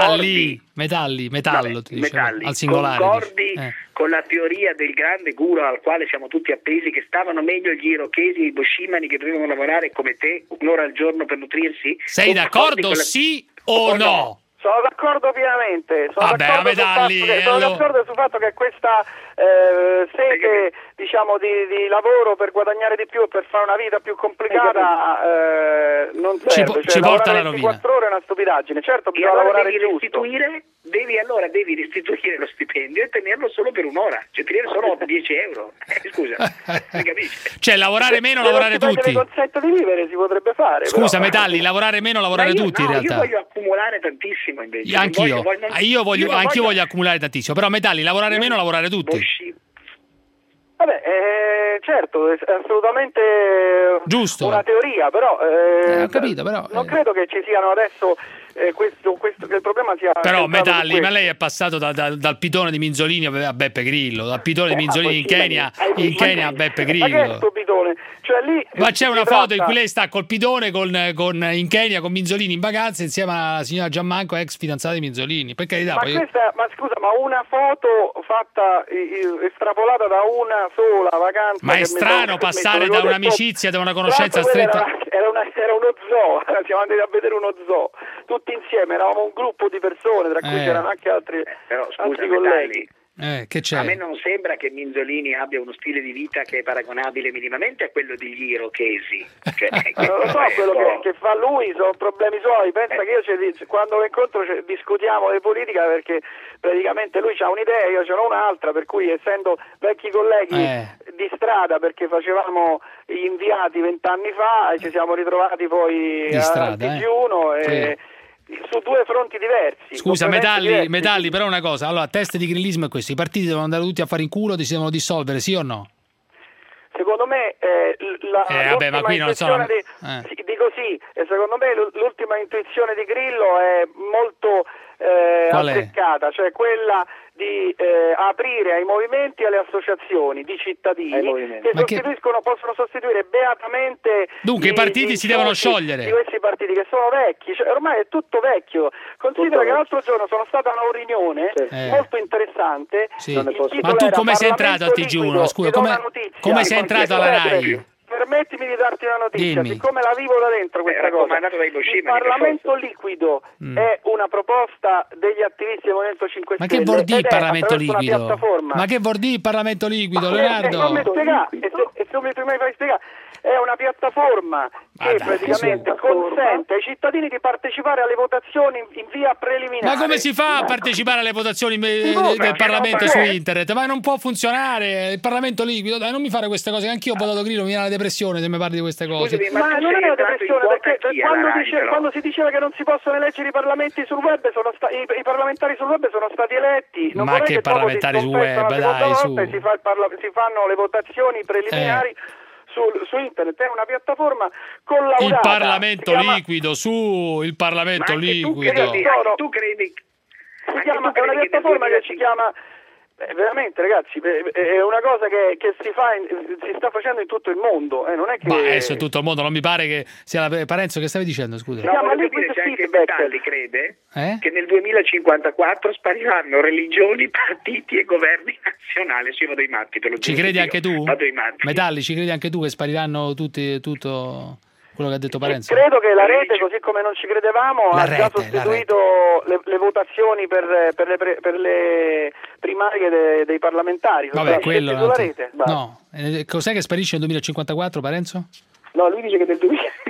Metallo, al singolare. Concordi con la teoria del grande guru al quale siamo tutti appesi, che stavano meglio gli irochesi e i boshimani che dovevano lavorare come te un'ora al giorno per nutrirsi? Sei d'accordo, sì o no? Sono d'accordo pienamente, sono d'accordo sul fatto che questa sete, diciamo, di lavoro per guadagnare di più e per fare una vita più complicata non serve. Ci porta alla rovina. 24 ore è una stupidaggine, certo bisogna lavorare giusto. Devi restituire lo stipendio e tenerlo solo per un'ora, cioè tenere solo 10 euro. Scusa, mi capisci? Cioè lavorare meno, lavorare tutti. Se consente di vivere si potrebbe fare. Scusa, però. Metalli, lavorare meno, lavorare tutti in realtà. Io voglio accumulare tantissimo invece. Anch'io voglio accumulare tantissimo, però Metalli, lavorare meno, lavorare tutti. Vabbè, certo, è assolutamente giusto. Una teoria, però, ho capito, però non credo che ci siano adesso questo che il problema sia... Però Metalli, ma lei è passato dal pitone di Minzolini a Beppe Grillo, dal pitone di Minzolini in Kenya a Beppe Grillo. Ma che è sto pitone? Cioè, lì ma c'è una foto in cui lei sta col pitone in Kenya con Minzolini in vacanza insieme alla signora Giammanco, ex fidanzata di Minzolini, per carità. Ma scusa, ma una foto fatta estrapolata da una sola vacanza... Ma è strano passare da un'amicizia, da una conoscenza stretta... Era uno zoo, siamo andati a vedere uno zoo, tutti insieme, eravamo un gruppo di persone, tra cui c'erano anche altri colleghi. Che c'è? A me non sembra che Minzolini abbia uno stile di vita che è paragonabile minimamente a quello degli irochesi. Cioè, non lo so, quello che fa lui sono problemi suoi. Pensa che io quando lo incontro discutiamo di politica, perché praticamente lui ha un'idea, io ce n'ho un'altra, per cui essendo vecchi colleghi di strada, perché facevamo gli inviati 20 anni fa e ci siamo ritrovati poi a TG1 e... su due fronti diversi. Scusa, Metalli, però una cosa, allora, test di grillismo è questo: i partiti devono andare tutti a fare in culo, si devono dissolvere, sì o no? Secondo me ma qui non sono... dico sì, secondo me l'ultima intuizione di Grillo è molto azzeccata, cioè quella di aprire ai movimenti e alle associazioni di cittadini che possono sostituire beatamente. Dunque i partiti si devono sciogliere. Di questi partiti che sono vecchi, cioè, ormai è tutto vecchio. Considera che l'altro giorno sono stata a una riunione molto interessante. Sì. Ma tu come sei entrato al TG1? Scusa, come sei entrato alla Rai? Permettimi di darti una notizia, siccome la vivo da dentro questa cosa. Il Parlamento liquido è una proposta degli attivisti del Movimento 5 Stelle. Ma che vuol dire il Parlamento liquido? Ma che vuol dire il Parlamento liquido, Leonardo? Non mi spiegare, e se mi fai spiegare, è una piattaforma che praticamente consente ai cittadini di partecipare alle votazioni in via preliminare. Ma come si fa a partecipare alle votazioni del Parlamento su internet? Ma non può funzionare il Parlamento liquido. Dai, non mi fare queste cose, anche io ho votato Grillo, mi viene la depressione se mi parli di queste cose. Ma non è una depressione, perché quando si diceva che non si possono eleggere i parlamenti sul web, i parlamentari sul web sono stati eletti. Non ma che parlamentari sul web, dai, su. Si fanno le votazioni preliminari su internet, è una piattaforma collaudata. Il Parlamento liquido, il Parlamento liquido. Tu credi? È una piattaforma che ci chiama... veramente, ragazzi, è una cosa che si sta facendo in tutto il mondo, non è che... Ma adesso in tutto il mondo, non mi pare che sia la... Parenzo, che stavi dicendo, scusa? No, ma c'è anche Metalli, crede che nel 2054 spariranno religioni, partiti e governi nazionali. Io vado ai matti, te lo giuro. Ci credi anche tu? Vado ai matti. Metalli, ci credi anche tu che spariranno tutto... quello che ha detto Parenzo? Credo che la rete, così come non ci credevamo, ha già sostituito le votazioni per le primarie dei parlamentari. Vabbè, quello sulla rete. No, cos'è che sparisce nel 2054, Parenzo? No, lui dice che nel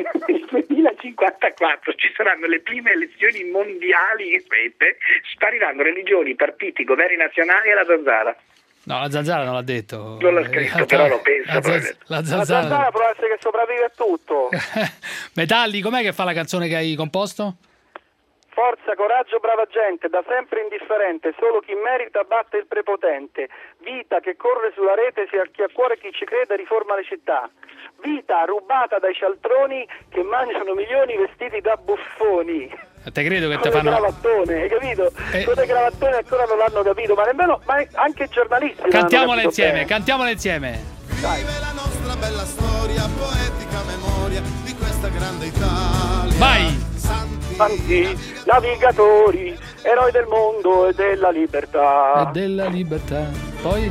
2054 ci saranno le prime elezioni mondiali in rete, spariranno religioni, partiti, governi nazionali e la zanzara. No, la zanzara non l'ha detto. Non l'ha scritto, però lo penso. La zanzara può essere che sopravvive a tutto. Metalli, com'è che fa la canzone che hai composto? Forza, coraggio, brava gente, da sempre indifferente, solo chi merita batte il prepotente. Vita che corre sulla rete, sia chi ha cuore chi ci crede riforma le città. Vita rubata dai cialtroni che mangiano milioni vestiti da buffoni. Te credo che te fanno cravattone, hai capito? Con dei cravattoni ancora non l'hanno capito, ma nemmeno anche i giornalisti. Cantiamola insieme, Dai. Vive la nostra bella storia, poetica memoria di questa grande Italia. Vai! Santi navigatori, eroi del mondo e della libertà. Poi?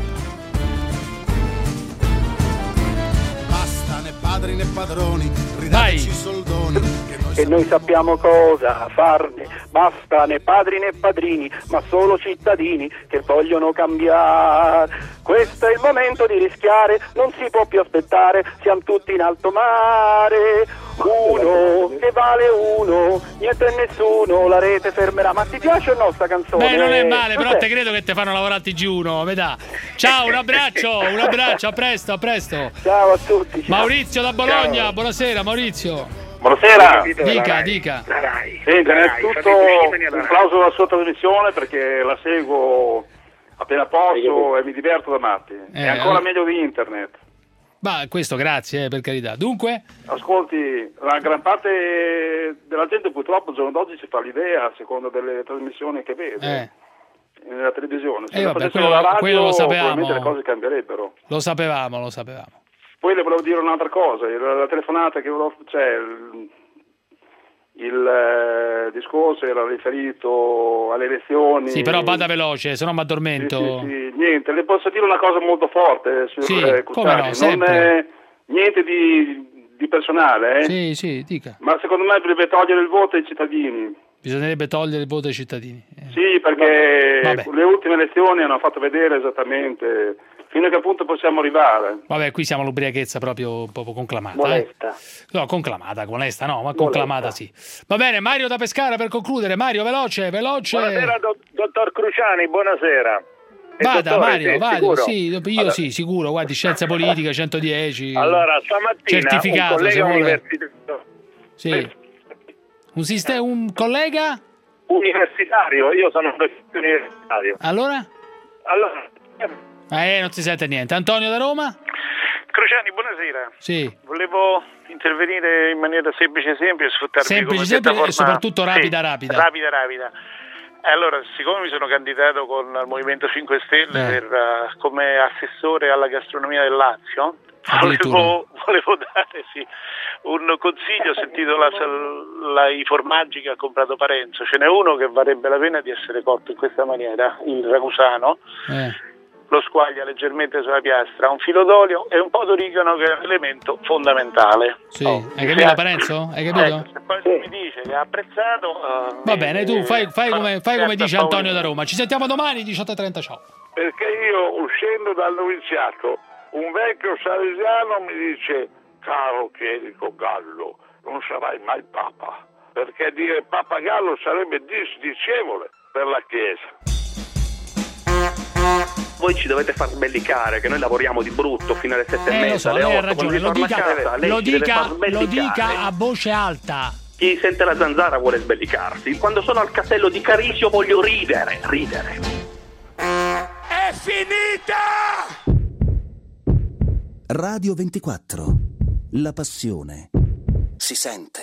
Basta né padri né padroni, ridateci soldoni. E noi sappiamo cosa farne. Basta né padri né padrini, ma solo cittadini che vogliono cambiare. Questo è il momento di rischiare, non si può più aspettare, siamo tutti in alto mare. Uno che vale uno, niente e nessuno, la rete fermerà. Ma ti piace o no sta canzone? Beh, non è male, però te credo che te fanno lavorare al TG1, metà. Ciao, un abbraccio, a presto. Ciao a tutti. Ciao. Maurizio da Bologna, ciao. Buonasera Maurizio. Buonasera. Dica. Innanzitutto un applauso alla sua trasmissione perché la seguo appena posso e mi diverto da matti. È ancora meglio di internet. Ma questo grazie, per carità. Dunque? Ascolti, la gran parte della gente purtroppo al giorno d'oggi si fa l'idea a seconda delle trasmissioni che vede nella televisione. Se la radio, quello lo sapevamo. Probabilmente le cose cambierebbero. Lo sapevamo. Poi le volevo dire un'altra cosa, la telefonata che il discorso era riferito alle elezioni. Sì, però vada veloce, se no mi addormento. Sì, niente, le posso dire una cosa molto forte come no, non niente di personale, Sì, dica. Ma secondo me deve togliere il voto ai cittadini. Bisognerebbe togliere il voto ai cittadini. Sì, perché le ultime elezioni hanno fatto vedere esattamente fino a che punto possiamo arrivare. Vabbè, qui siamo all'ubriachezza proprio conclamata. Molesta. No, conclamata, molesta no, ma conclamata sì. Va bene, Mario da Pescara per concludere. Mario, veloce. Buonasera, dottor Cruciani, buonasera. Vada Mario, vada, sì, sicuro, guardi, scienza politica 110. Allora, stamattina certificato, un collega universitario. Sì. Un collega? Universitario, io sono universitario. Allora? Non si sente niente. Antonio da Roma? Cruciani, buonasera. Sì. Volevo intervenire in maniera semplice e sfruttarvi come piattaforma. E soprattutto rapida. Rapida. Allora, siccome mi sono candidato con il Movimento 5 Stelle come assessore alla gastronomia del Lazio, volevo dare un consiglio. Ho sentito i formaggi che ha comprato Parenzo. Ce n'è uno che varrebbe la pena di essere cotto in questa maniera, il ragusano. Lo squaglia leggermente sulla piastra, un filo d'olio e un po' d'origano, che è un elemento fondamentale. Sì, hai capito Parenzo? Hai capito? Se poi mi dice che ha apprezzato... Va bene, tu fai come dice Antonio da Roma. Ci sentiamo domani 18:30, ciao. Perché io, uscendo dal noviziato, un vecchio salesiano mi dice: caro Chierico Gallo, non sarai mai papa, perché dire Papa Gallo sarebbe disdicevole per la Chiesa. Voi ci dovete far sbellicare, che noi lavoriamo di brutto fino alle 7:30, alle 8. Lei ha ragione, lo dica a voce alta. Chi sente la zanzara vuole sbellicarsi. Quando sono al castello di Carisio voglio ridere. È finita! Radio 24. La passione si sente.